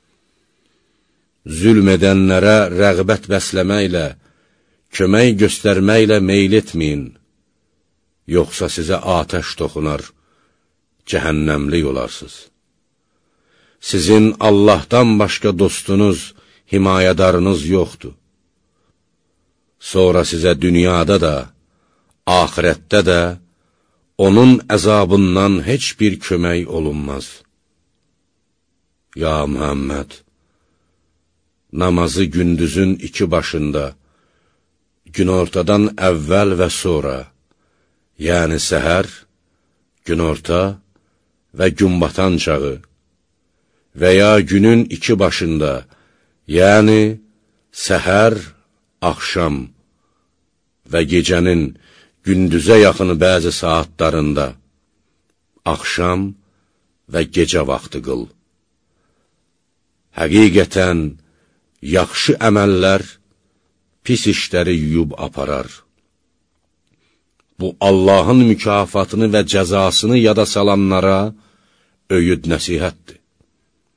Zülm edənlərə rəğbət bəsləməklə, kömək göstərməklə meyl etməyin, yoxsa sizə atəş toxunar, cəhənnəmlik olarsınız. Sizin Allahdan başqa dostunuz, himayədarınız yoxdur. Sonra sizə dünyada da, axirətdə də onun əzabından heç bir kömək olunmaz. Ya Mühəmməd, namazı gündüzün iki başında, günortadan əvvəl və sonra, yəni səhər, günorta və günbatan çağı və ya günün iki başında, yəni səhər, axşam və gecənin gündüzə yaxın bəzi saatlarında, axşam və gecə vaxtı qıl. Həqiqətən, yaxşı əməllər pis işləri yuyub aparar. Bu, Allahın mükafatını və cəzasını yada salanlara öyüd nəsihətdir.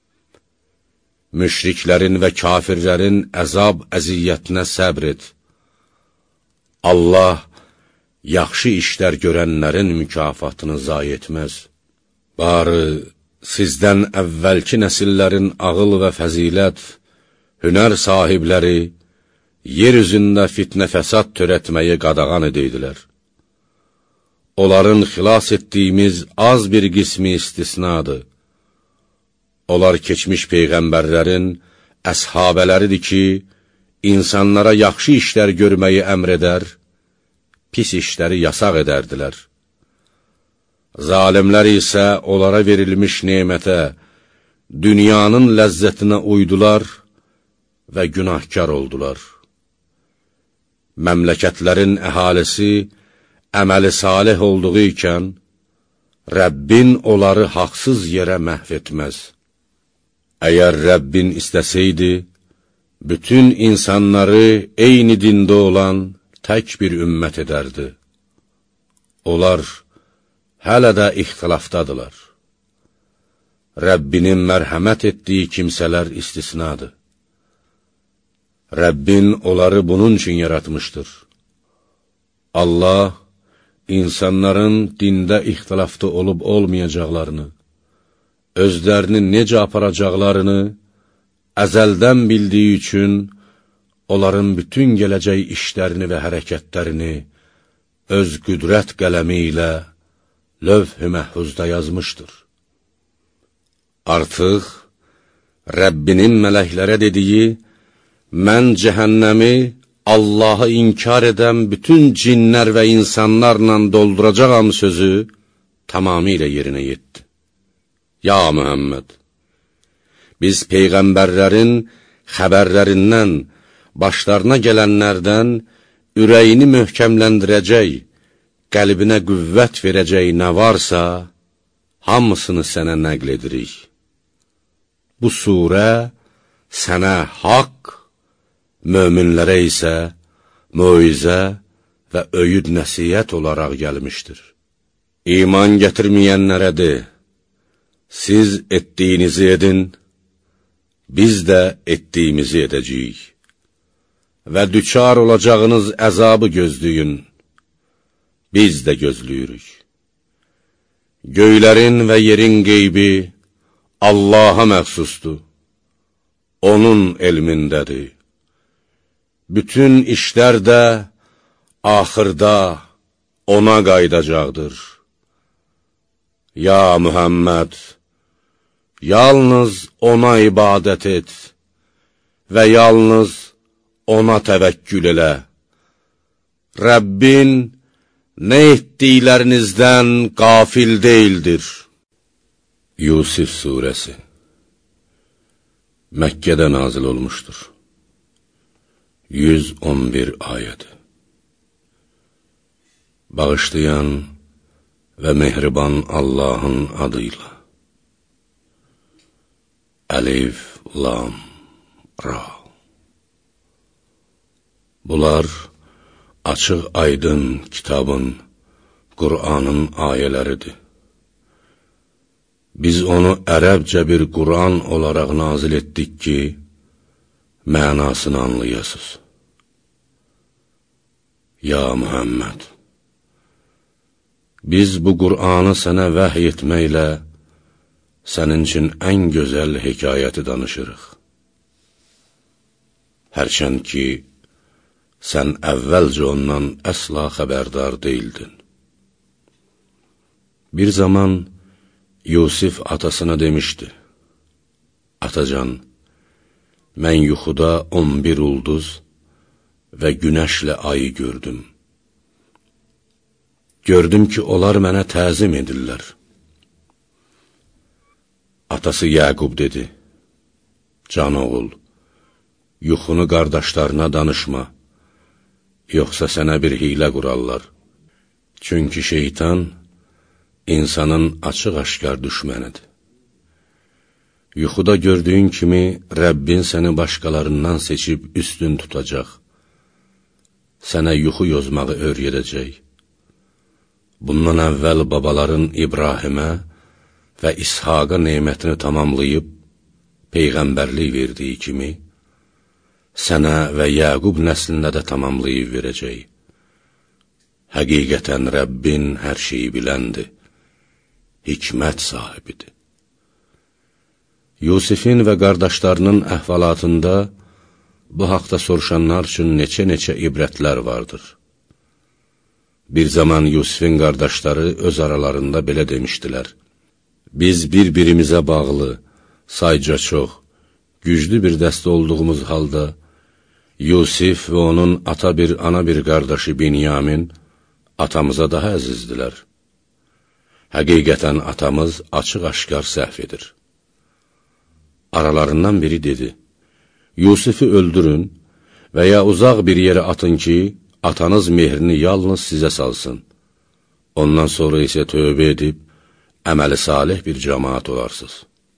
müşriklərin və kafirlərin əzab əziyyətinə səbr et. Allah yaxşı işlər görənlərin mükafatını zayi etməz. Barı sizdən əvvəlki nəsillərin ağıl və fəzilət, hünər sahibləri, yer üzündə fitnə fəsad törətməyi qadağan edeydilər. Onların xilas etdiyimiz az bir qismi istisnadır. Onlar keçmiş peyğəmbərlərin əshabələridir ki, insanlara yaxşı işlər görməyi əmr edər, pis işləri yasaq edərdilər. Zalimlər isə onlara verilmiş nemətə, dünyanın ləzzətinə uydular və günahkar oldular. Məmləkətlərin əhalisi əməli salih olduğu ikən, Rəbbin onları haqsız yerə məhv etməz. Əgər Rəbbin istəsəydi, bütün insanları eyni dində olan tək bir ümmət edərdi. Onlar hələ də ixtilafdadılar. Rəbbinin mərhəmət etdiyi kimsələr istisnadır. Rəbbin onları bunun üçün yaratmışdır. Allah, insanların dində ixtilafda olub olmayacaqlarını, özlərini necə aparacaqlarını əzəldən bildiyi üçün onların bütün gələcək işlərini və hərəkətlərini öz qüdrət qələmi ilə lövh-i məhfuzda yazmışdır. Artıq Rəbbinin mələklərə dediyi, mən cəhənnəmi Allahı inkar edən bütün cinlər və insanlarla dolduracağam sözü tamamilə yerinə yetdi. Ya Muhammed, biz peyğəmbərlərin xəbərlərindən, başlarına gələnlərdən ürəyini möhkəmləndirəcək, qəlbinə qüvvət verəcək nə varsa, hamısını sənə nəql edirik. Bu surə sənə haqq, möminlərə isə möizə və öyüd nəsiyyət olaraq gəlmişdir. İman gətirməyənlərə de, siz etdiyinizi edin, biz də etdiyimizi edəcəyik. Və düçar olacağınız əzabı gözləyin, biz də gözləyirik. Göylərin və yerin qeybi Allaha məxsusdur, onun elmindədir. Bütün işlər də axırda ona qaydacaqdır. Ya Muhammed, yalnız ona ibadət et və yalnız ona təvəkkül elə. Rəbbin nə etdiklərinizdən qafil deyildir. Yusif surəsi Məkkədə nazil olmuşdur. yüz on bir ayəd. Bağışlayan və mehriban Allahın adıyla. Əlif, Lam, Ra. Bunlar açıq aydın kitabın, Qur'anın ayələridir. Biz onu ərəbcə bir Qur'an olaraq nazil etdik ki, mənasını anlayasız. Ya Muhammed, biz bu Qur'anı sənə vəhy etməklə sənin üçün ən gözəl hekayəti danışırıq. Hərçənd ki, sən əvvəlcə ondan əsla xəbərdar deyildin. Bir zaman Yusif atasına demişdi, Atacan, mən yuxuda on bir ulduz və günəşlə ayı gördüm. Gördüm ki, onlar mənə təzim edirlər. Atası Yaqub dedi, Can oğul, yuxunu qardaşlarına danışma, yoxsa sənə bir hiylə qurarlar. Çünki şeytan insanın açıq-aşkar düşmənidir. Yuxuda gördüyün kimi Rəbbin səni başqalarından seçib üstün tutacaq. Sənə yuxu yozmağı öyrədəcək. Bundan əvvəl babaların İbrahimə və İshaqa nemətini tamamlayıb, peyğəmbərlik verdiyi kimi, sənə və Yaqub nəslinə də tamamlayıb verəcək. Həqiqətən Rəbbin hər şeyi biləndir, hikmət sahibidir. Yusifin və qardaşlarının əhvalatında bu haqda soruşanlar üçün neçə-neçə ibrətlər vardır. Bir zaman Yusifin qardaşları öz aralarında belə demişdilər: biz bir-birimizə bağlı, sayca çox, güclü bir dəstə olduğumuz halda, Yusif və onun ata bir, ana bir qardaşı Binyamin atamıza daha əzizdilər. Həqiqətən atamız açıq-aşkar səhv edir. Aralarından biri dedi: Yusifi öldürün və ya uzaq bir yerə atın ki, atanız mehrini yalnız sizə salsın. Ondan sonra isə tövbə edib, əməli salih bir cəmaat olarsınız.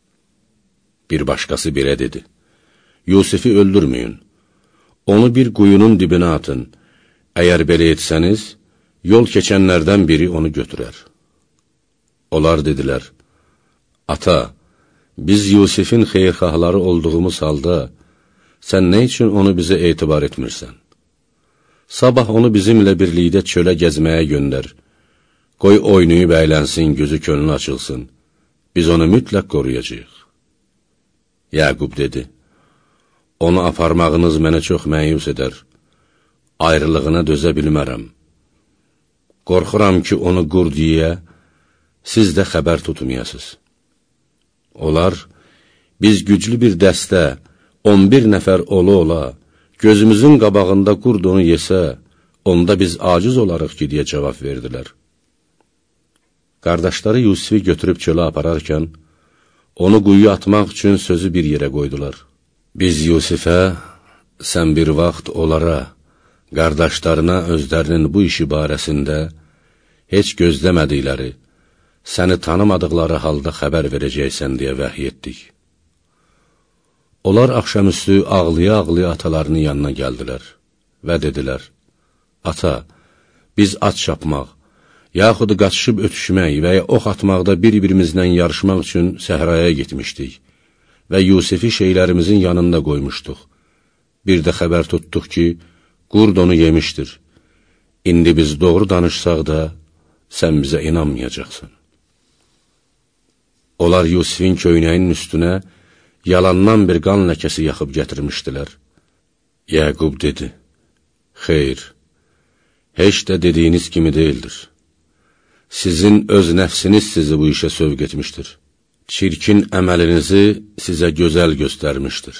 Bir başqası belə dedi: Yusifi öldürməyin, onu bir quyunun dibinə atın. Əgər belə etsəniz, yol keçənlərdən biri onu götürər. Onlar dedilər: ata, biz Yusifin xeyirxahları olduğumuz halda, sən nə üçün onu bizə etibar etmirsən? Sabah onu bizimlə birlikdə çölə gəzməyə göndər. Qoy oynayıb əylənsin, gözü könlü açılsın. Biz onu mütləq qoruyacağıq. Yaqub dedi: onu aparmağınız mənə çox məyus edər. Ayrılığına dözə bilmərəm. Qorxuram ki, onu qurd yeyə, siz də xəbər tutmayasınız. Onlar, biz güclü bir dəstə, on bir nəfər ola ola, gözümüzün qabağında qurd onu yesə, onda biz aciz olarıq ki, deyə cavab verdilər. Qardaşları Yusifi götürüb çölə apararkən, onu quyuya atmaq üçün sözü bir yerə qoydular. Biz Yusifə, sən bir vaxt onlara, qardaşlarına özlərinin bu işi barəsində heç gözləmədikləri, səni tanımadıqları halda xəbər verəcəksən deyə vəhiy etdik. Onlar axşamüstü ağlaya-ağlaya atalarının yanına gəldilər və dedilər: ata, biz at çapmaq, yaxud qaçışıb ötüşmək və ya ox atmaqda bir-birimizlə yarışmaq üçün səhraya getmişdik və Yusifi şeylərimizin yanında qoymuşduq. Bir də xəbər tutduq ki, qurd onu yemişdir. İndi biz doğru danışsaq da, sən bizə inanmayacaqsın. Onlar Yusifin köynəyinin üstünə yalandan bir qan ləkəsi yaxıb gətirmişdilər. Yaqub dedi: xeyr, heç də dediyiniz kimi deyildir. Sizin öz nəfsiniz sizi bu işə sövq etmişdir. Çirkin əməlinizi sizə gözəl göstərmişdir.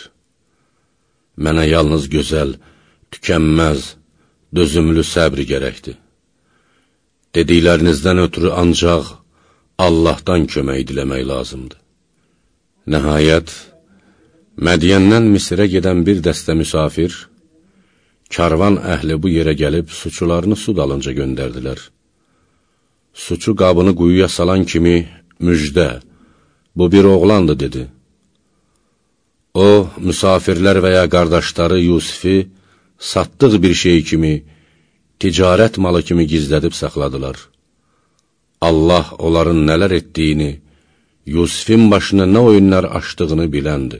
Mənə yalnız gözəl, tükənməz, dözümlü səbr gərəkdir. Dediklərinizdən ötürü ancaq Allahdan kömək diləmək lazımdır. Nəhayət, Mədiyəndən Misirə gedən bir dəstə müsafir, karvan əhli bu yerə gəlib suçularını su dalınca göndərdilər. Suçu qabını quyuya salan kimi, müjdə, bu bir oğlandı, dedi. O, müsafirlər və ya qardaşları Yusifi satdıq bir şey kimi, ticarət malı kimi gizlədib saxladılar. Allah onların nələr etdiyini, Yusifin başına nə oyunlar açdığını biləndir.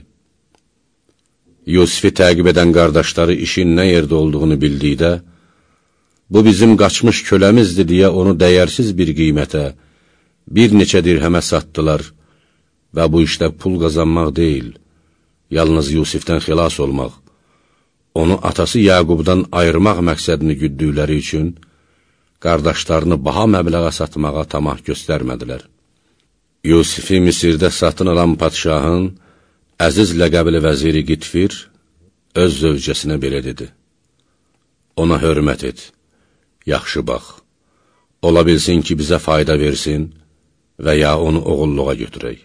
Yusifi təqib edən qardaşları işin nə yerdə olduğunu bildikdə, bu bizim qaçmış köləmizdir deyə onu dəyərsiz bir qiymətə, bir neçə dirhəmə satdılar və bu işdə pul qazanmaq deyil, yalnız Yusifdən xilas olmaq, onu atası Yaqubdan ayırmaq məqsədini güddükləri üçün, qardaşlarını baha məbləğə satmağa tamah göstərmədilər. Yusifi Misirdə satın alan padşahın, əziz ləqəbli vəziri Qitfir, öz zövcəsinə belə dedi: ona hörmət et, yaxşı bax, ola bilsin ki, bizə fayda versin və ya onu oğulluğa götürək.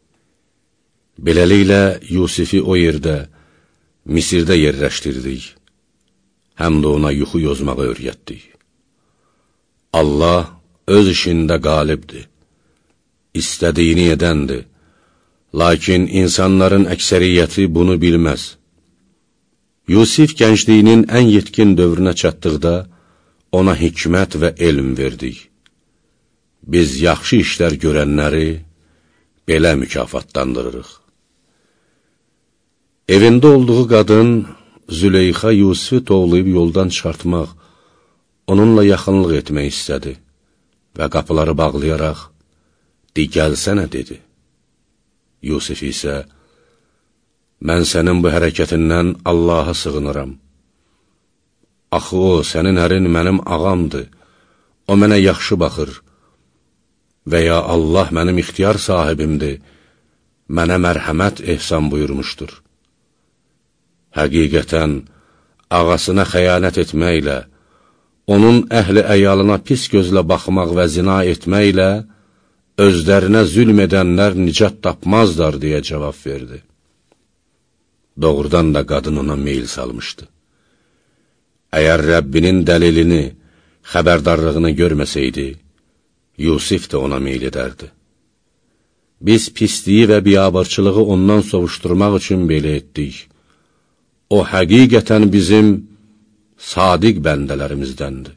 Beləliklə, Yusifi o yerdə, Misirdə yerləşdirdik, həm də ona yuxu yozmağı öyrətdik. Allah öz işində qalibdir, istədiyini edəndir, lakin insanların əksəriyyəti bunu bilməz. Yusif gəncliyinin ən yetkin dövrünə çatdıqda, ona hikmət və elm verdik. Biz yaxşı işlər görənləri belə mükafatlandırırıq. Evində olduğu qadın Züleyxa Yusifi tovlayıb yoldan çıxartmaq, onunla yaxınlıq etmək istədi və qapıları bağlayaraq, "Di, gəlsənə," dedi. Yusif isə, "Mən sənin bu hərəkətindən Allaha sığınıram. Axı o, sənin ərin mənim ağamdır, o mənə yaxşı baxır və ya Allah mənim ixtiyar sahibimdir, mənə mərhəmət ehsan buyurmuşdur. Həqiqətən, ağasına xəyanət etməklə, onun əhli əyalına pis gözlə baxmaq və zina etməklə, özlərinə zülm edənlər nicat tapmazlar," deyə cavab verdi. Doğrudan da qadın ona meyil salmışdı. Əgər Rəbbinin dəlilini, xəbərdarlığını görməsəydi, Yusif də ona meyil edərdi. Biz pisliyi və biabırçılığı ondan sovuşturmaq üçün belə etdik. O, həqiqətən bizim sadiq bəndələrimizdəndir.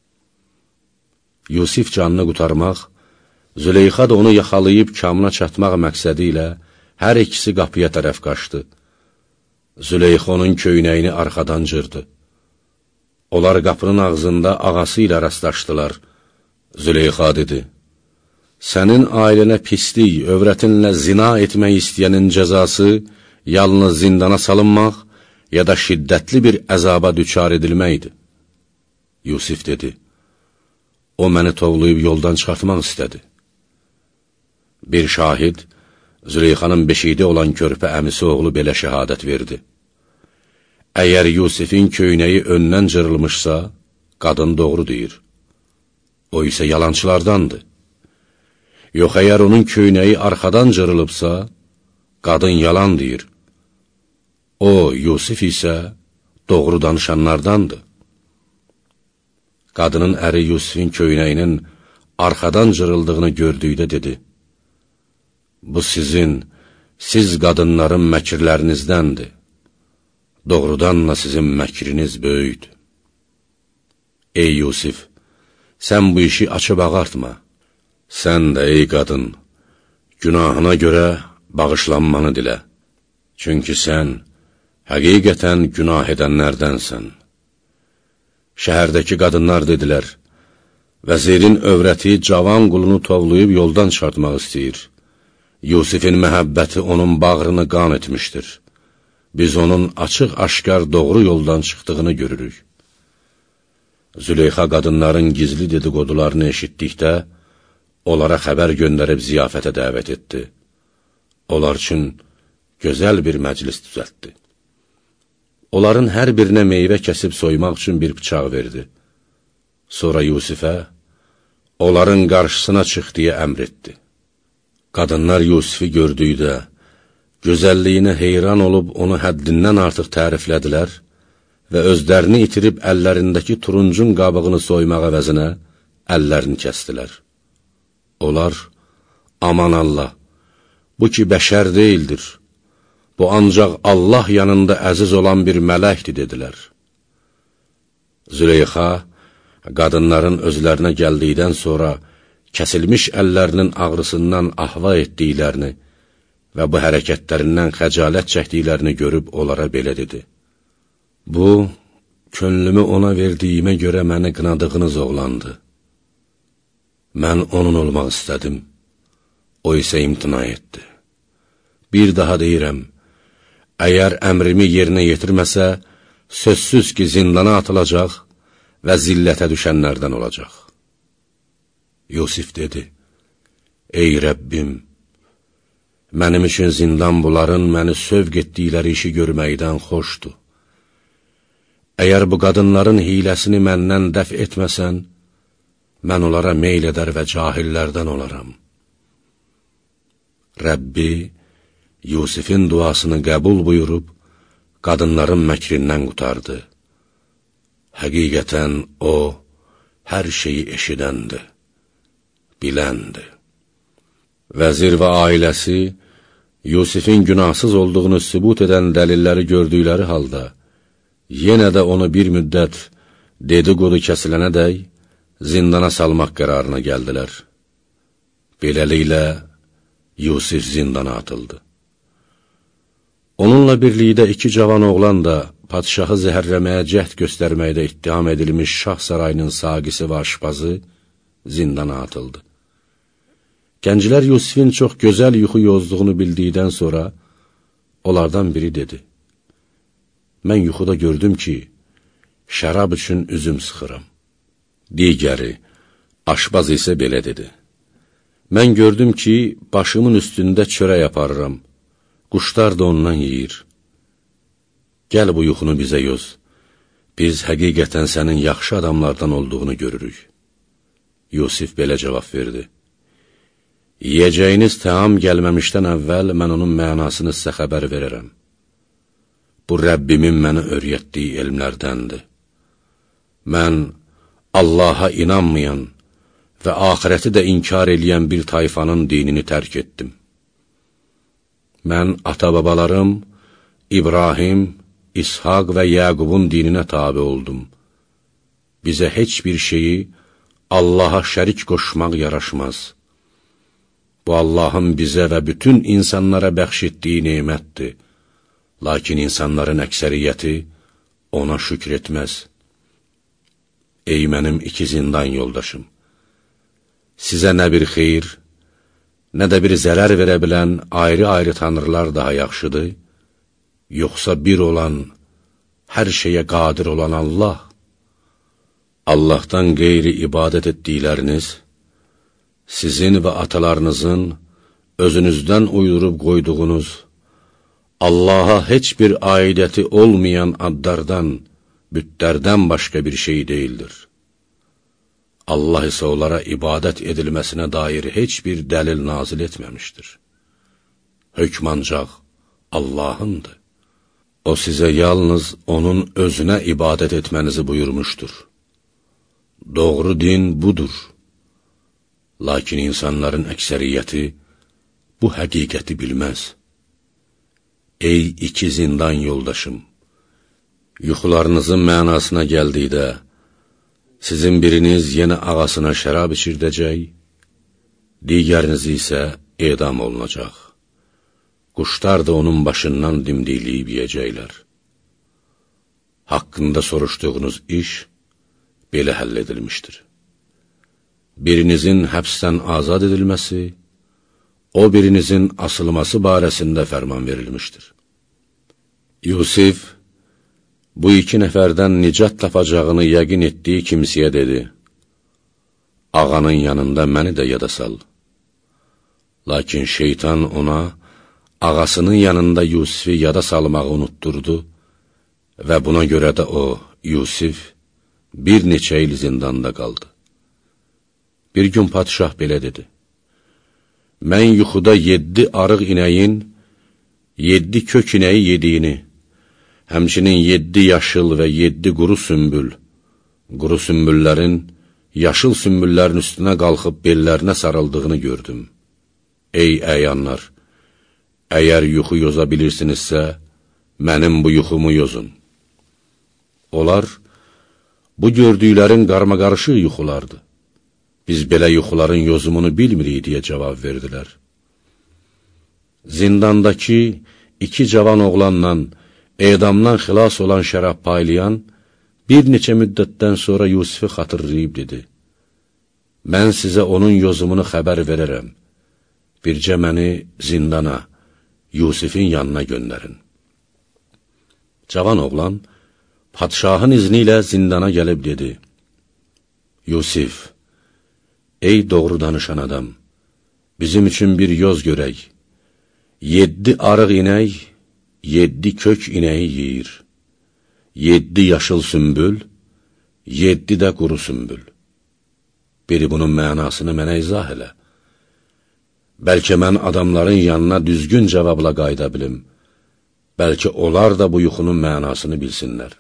Yusif canını qutarmaq, Züleyxa da onu yaxalayıb kamına çatmaq məqsədi ilə hər ikisi qapıya tərəf qaçdı. Züleyxa onun köynəyini arxadan cırdı. Onlar qapının ağzında ağası ilə rastlaşdılar. Züleyxa dedi, "Sənin ailənə pislik, övrətinlə zina etmək istəyənin cəzası yalnız zindana salınmaq ya da şiddətli bir əzaba düçar edilməkdir." Yusif dedi, "O məni tovlayıb yoldan çıxartmaq istədi." Bir şahid, Züleyxanın beşiğdə olan körpə əmisi oğlu belə şəhadət verdi. Əgər Yusifin köynəyi öndən cırılmışsa, qadın doğru deyir. O isə yalançılardandır. Yox, əgər onun köynəyi arxadan cırılıbsa, qadın yalan deyir. O, Yusif isə doğru danışanlardandır. Qadının əri Yusifin köynəyinin arxadan cırıldığını gördükdə dedi, "Bu sizin, siz qadınların məkirlərinizdəndir. Doğrudan da sizin məkriniz böyükdür. Ey Yusif, sən bu işi açıb ağartma. Sən də, ey qadın, günahına görə bağışlanmanı dilə. Çünki sən həqiqətən günah edənlərdənsən." Şəhərdəki qadınlar dedilər, "Vəzirin övrəti cavan qulunu tovlayıb yoldan çıxartmaq istəyir. Yusifin məhəbbəti onun bağrını qan etmişdir. Biz onun açıq-aşkar doğru yoldan çıxdığını görürük." Züleyxa qadınların gizli dedikodularını eşitdikdə, onlara xəbər göndərib ziyafətə dəvət etdi. Onlar üçün gözəl bir məclis düzəltdi. Onların hər birinə meyvə kəsib soymaq üçün bir bıçaq verdi. Sonra Yusifə, onların qarşısına çıx deyə əmr etdi. Qadınlar Yusifi gördükdə, gözəlliyinə heyran olub onu həddindən artıq təriflədilər və özlərini itirib əllərindəki turuncun qabığını soymaq əvəzinə əllərini kəstilər. Onlar, "Aman Allah, bu ki bəşər deyildir, bu ancaq Allah yanında əziz olan bir mələkdir," dedilər. Züleyxa, qadınların özlərinə gəldikdən sonra kəsilmiş əllərinin ağrısından ahva etdiklərini və bu hərəkətlərindən xəcalət çəkdiklərini görüb onlara belə dedi. "Bu, könlümü ona verdiyimə görə məni qınadığınız oğlandı. Mən onun olmaq istədim, o isə imtina etdi. Bir daha deyirəm, əgər əmrimi yerinə yetirməsə, sözsüz ki, zindana atılacaq və zillətə düşənlərdən olacaq." Yusif dedi, "Ey Rəbbim, mənim üçün zindan bunların məni sövq etdikləri işi görməkdən xoşdur. Əgər bu qadınların hiləsini məndən dəf etməsən, mən onlara meyl edər və cahillərdən olaram." Rəbbi Yusifin duasını qəbul buyurub, qadınların məkrindən qutardı. Həqiqətən o, hər şeyi eşidəndir, biləndir. Vəzir və ailəsi, Yusifin günahsız olduğunu sübut edən dəlilləri gördükləri halda, yenə də onu bir müddət dedikodu kəsilənədək zindana salmaq qərarına gəldilər. Beləliklə, Yusif zindana atıldı. Onunla birlikdə iki cavan oğlan da padişahı zəhərləməyə cəhd göstərməkdə ittiham edilmiş şah sarayının saqisi və aşpazı zindana atıldı. Gənclər Yusifin çox gözəl yuxu yozduğunu bildikdən sonra onlardan biri dedi: mən yuxuda gördüm ki, şərab üçün üzüm sıxıram. Digəri, aşpaz isə belə dedi: mən gördüm ki, başımın üstündə çörək aparıram, quşlar da ondan yeyir. Gəl bu yuxunu bizə yoz, biz həqiqətən sənin yaxşı adamlardan olduğunu görürük. Yusif belə cavab verdi: yiyəcəyiniz təam gəlməmişdən əvvəl mən onun mənasını sizə xəbər verərəm. Bu Rəbbimin mənə öyrətdiyi elmlərdəndir. Mən Allaha inanmayan və axirəti də inkar eləyən bir tayfanın dinini tərk etdim. Mən ata-babalarım İbrahim, İshaq və Yaqubun dininə tabi oldum. Bizə heç bir şeyi Allaha şərik qoşmaq yaraşmaz. Bu Allahın bizə və bütün insanlara bəxş etdiyi nemətdir. Lakin insanların əksəriyyəti ona şükr etməz. Ey mənim iki zindan yoldaşım! Sizə nə bir xeyir, nə də bir zərər verə bilən ayrı-ayrı tanrılar daha yaxşıdır, yoxsa bir olan, hər şeyə qadir olan Allah? Allahdan qeyri ibadət etdikləriniz, sizin və atalarınızın özünüzdən uydurub qoyduğunuz, Allaha heç bir aidəti olmayan adlardan, bütlərdən başqa bir şey deyildir. Allah isə onlara ibadət edilməsinə dair heç bir dəlil nazil etməmişdir. Hökm ancaq Allahındır. O sizə yalnız onun özünə ibadət etmənizi buyurmuşdur. Doğru din budur. Lakin insanların əksəriyyəti bu həqiqəti bilməz. Ey iki zindan yoldaşım! Yuxularınızın mənasına gəldikdə, sizin biriniz yenə ağasına şərab içirdəcək, digəriniz isə edam olunacaq. Quşlar da onun başından dimdikləyib yeyəcəklər. Haqqında soruşduğunuz iş belə həll edilmişdir. Birinizin həbsdən azad edilməsi, o birinizin asılması barəsində fərman verilmişdir. Yusif, bu iki nəfərdən nicat tapacağını yəqin etdiyi kimsəyə dedi: ağanın yanında məni də yada sal. Lakin şeytan ona ağasının yanında Yusifi yada salmağı unutturdu və buna görə də o, Yusif, bir neçə il zindanda qaldı. Bir gün padişah belə dedi: mən yuxuda yeddi arıq inəyin, yeddi kök inəyi yediyini, həmçinin yeddi yaşıl və yeddi quru sümbül, quru sümbüllərin yaşıl sümbüllərin üstünə qalxıb bellərinə sarıldığını gördüm. Ey əyanlar! Əgər yuxu yoza bilirsinizsə, mənim bu yuxumu yozun. Onlar, bu gördüklərin qarmaqarışıq yuxulardır. Biz belə yuxuların yozumunu bilmirik, deyə cavab verdilər. Zindandakı iki cavan oğlanla edamdan xilas olan şərab paylayan, bir neçə müddətdən sonra Yusifi xatırlayıb dedi: mən sizə onun yozumunu xəbər verərəm. Bircə məni zindana, Yusifin yanına göndərin. Cavan oğlan, padişahın izni ilə zindana gəlib dedi: Yusif, ey doğru danışan adam, bizim üçün bir yoz görək. Yeddi arıq inək, yeddi kök inəyi yeyir. Yeddi yaşıl sümbül, yeddi də quru sümbül. Biri bunun mənasını mənə izah elə. Bəlkə mən adamların yanına düzgün cavabla qayıda bilim. Bəlkə onlar da bu yuxunun mənasını bilsinlər.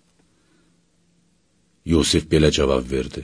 Yusif belə cavab verdi: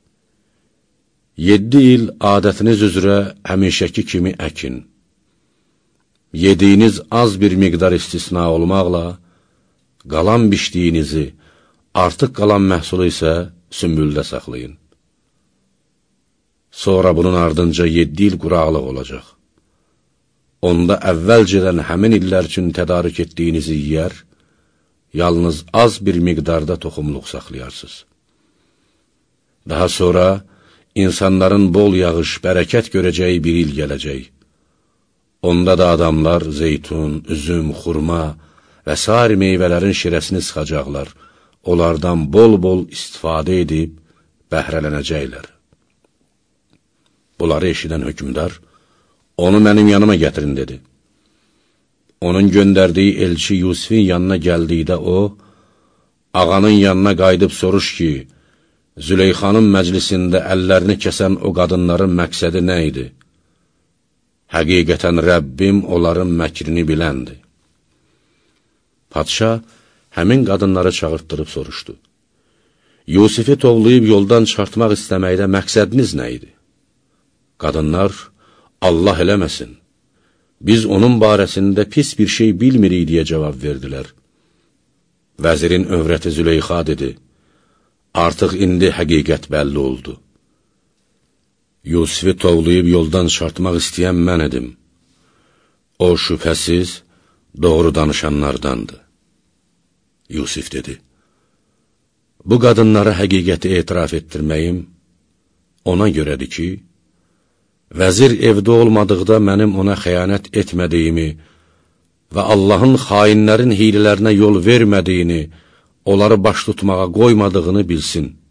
Yeddi il adətiniz üzrə həmişəki kimi əkin. Yediyiniz az bir miqdar istisna olmaqla, qalan biçdiyinizi, artıq qalan məhsulu isə sümbüldə saxlayın. Sonra bunun ardınca yeddi il quraqlıq olacaq. onda əvvəlcədən həmin illər üçün tədarük etdiyinizi yiyər, yalnız az bir miqdarda toxumluq saxlayarsınız. Daha sonra insanların bol yağış, bərəkət görəcəyi bir il gələcək. Onda da adamlar zeytun, üzüm, xurma və sair meyvələrin şirəsini sıxacaqlar, onlardan bol-bol istifadə edib bəhrələnəcəklər. Bunları eşidən hökmdar, onu mənim yanıma gətirin, dedi. Onun göndərdiyi elçi Yusifin yanına gəldikdə o, ağanın yanına qayıdıb soruş ki, Züleyxanın məclisində əllərini kəsən o qadınların məqsədi nə idi? Həqiqətən Rəbbim onların məkrini biləndir. Padşah həmin qadınları çağırtdırıb soruşdu. Yusifi tovlayıb yoldan çıxartmaq istəməkdə məqsədiniz nə idi? Qadınlar, Allah eləməsin, biz onun barəsində pis bir şey bilmirik deyə cavab verdilər. Vəzirin övrəti Züleyxa dedi, artıq indi həqiqət bəlli oldu. Yusifi tovlayıb yoldan çıxartmaq istəyən mən idim. O şübhəsiz doğru danışanlardandır. Yusif dedi, bu qadınlara həqiqəti etiraf etdirməyim ona görədir ki, vəzir evdə olmadıqda mənim ona xəyanət etmədiyimi və Allahın xainlərin hilələrinə yol vermədiyini, onları baş tutmağa qoymadığını bilsin.